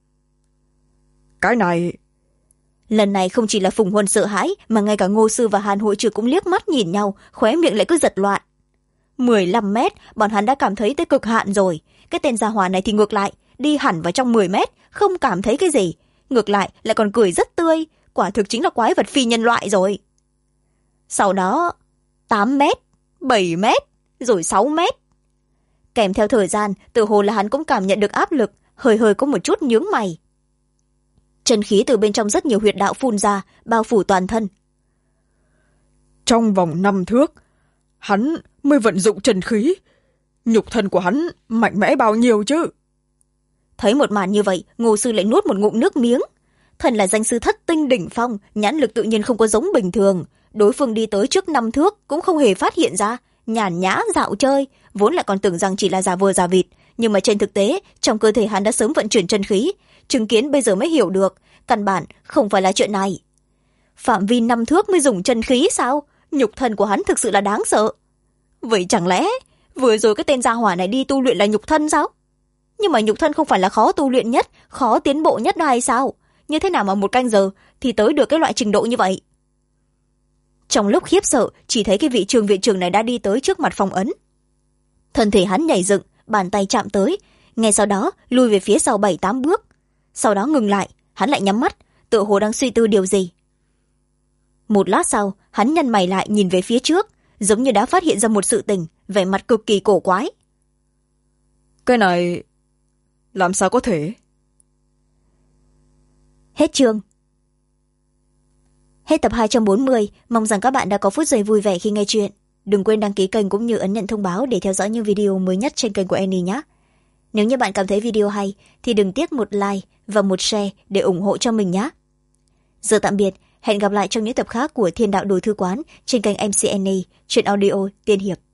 Cái này... Lần này không chỉ là Phùng Huân sợ hãi, mà ngay cả Ngô sư và Hàn hội trưởng cũng liếc mắt nhìn nhau, khóe miệng lại cứ giật loạn. 15 mét, bọn hắn đã cảm thấy tới cực hạn rồi. Cái tên gia hỏa này thì ngược lại, đi hẳn vào trong 10 mét, không cảm thấy cái gì. Ngược lại còn cười rất tươi, quả thực chính là quái vật phi nhân loại rồi. Sau đó, 8 mét, 7 mét, rồi 6 mét. Kèm theo thời gian, tự hồ là hắn cũng cảm nhận được áp lực, hơi hơi có một chút nhướng mày. Chân khí từ bên trong rất nhiều huyệt đạo phun ra, bao phủ toàn thân. Trong vòng 5 thước, hắn mới vận dụng chân khí. Nhục thân của hắn mạnh mẽ bao nhiêu chứ? Thấy một màn như vậy, Ngô sư lại nuốt một ngụm nước miếng. Thần là danh sư thất tinh đỉnh phong, nhãn lực tự nhiên không có giống bình thường. Đối phương đi tới trước 5 thước cũng không hề phát hiện ra, nhàn nhã dạo chơi, vốn lại còn tưởng rằng chỉ là giả vờ giả vịt, nhưng mà trên thực tế, trong cơ thể hắn đã sớm vận chuyển chân khí, chứng kiến bây giờ mới hiểu được, căn bản không phải là chuyện này. Phạm vi 5 thước mới dùng chân khí sao? Nhục thân của hắn thực sự là đáng sợ. Vậy chẳng lẽ vừa rồi cái tên gia hỏa này đi tu luyện là nhục thân sao? Nhưng mà nhục thân không phải là khó tu luyện nhất, khó tiến bộ nhất hay sao? Như thế nào mà 1 canh giờ thì tới được cái loại trình độ như vậy? Trong lúc khiếp sợ, chỉ thấy cái vị Trương viện trưởng này đã đi tới trước mặt phòng ấn. thân thể hắn nhảy dựng, bàn tay chạm tới, ngay sau đó lùi về phía sau 7-8 bước. Sau đó ngừng lại, hắn lại nhắm mắt, tựa hồ đang suy tư điều gì. Một lát sau, hắn nhăn mày lại nhìn về phía trước, giống như đã phát hiện ra một sự tình, vẻ mặt cực kỳ cổ quái. Cái này làm sao có thể? Hết chương. Hết tập 240, mong rằng các bạn đã có phút giây vui vẻ khi nghe chuyện. Đừng quên đăng ký kênh cũng như ấn nhận thông báo để theo dõi những video mới nhất trên kênh của Annie nhé. Nếu như bạn cảm thấy video hay thì đừng tiếc một like và một share để ủng hộ cho mình nhé. Giờ tạm biệt, hẹn gặp lại trong những tập khác của Thiên Đạo Đồ Thư Quán trên kênh MC Annie, truyện audio tiên hiệp.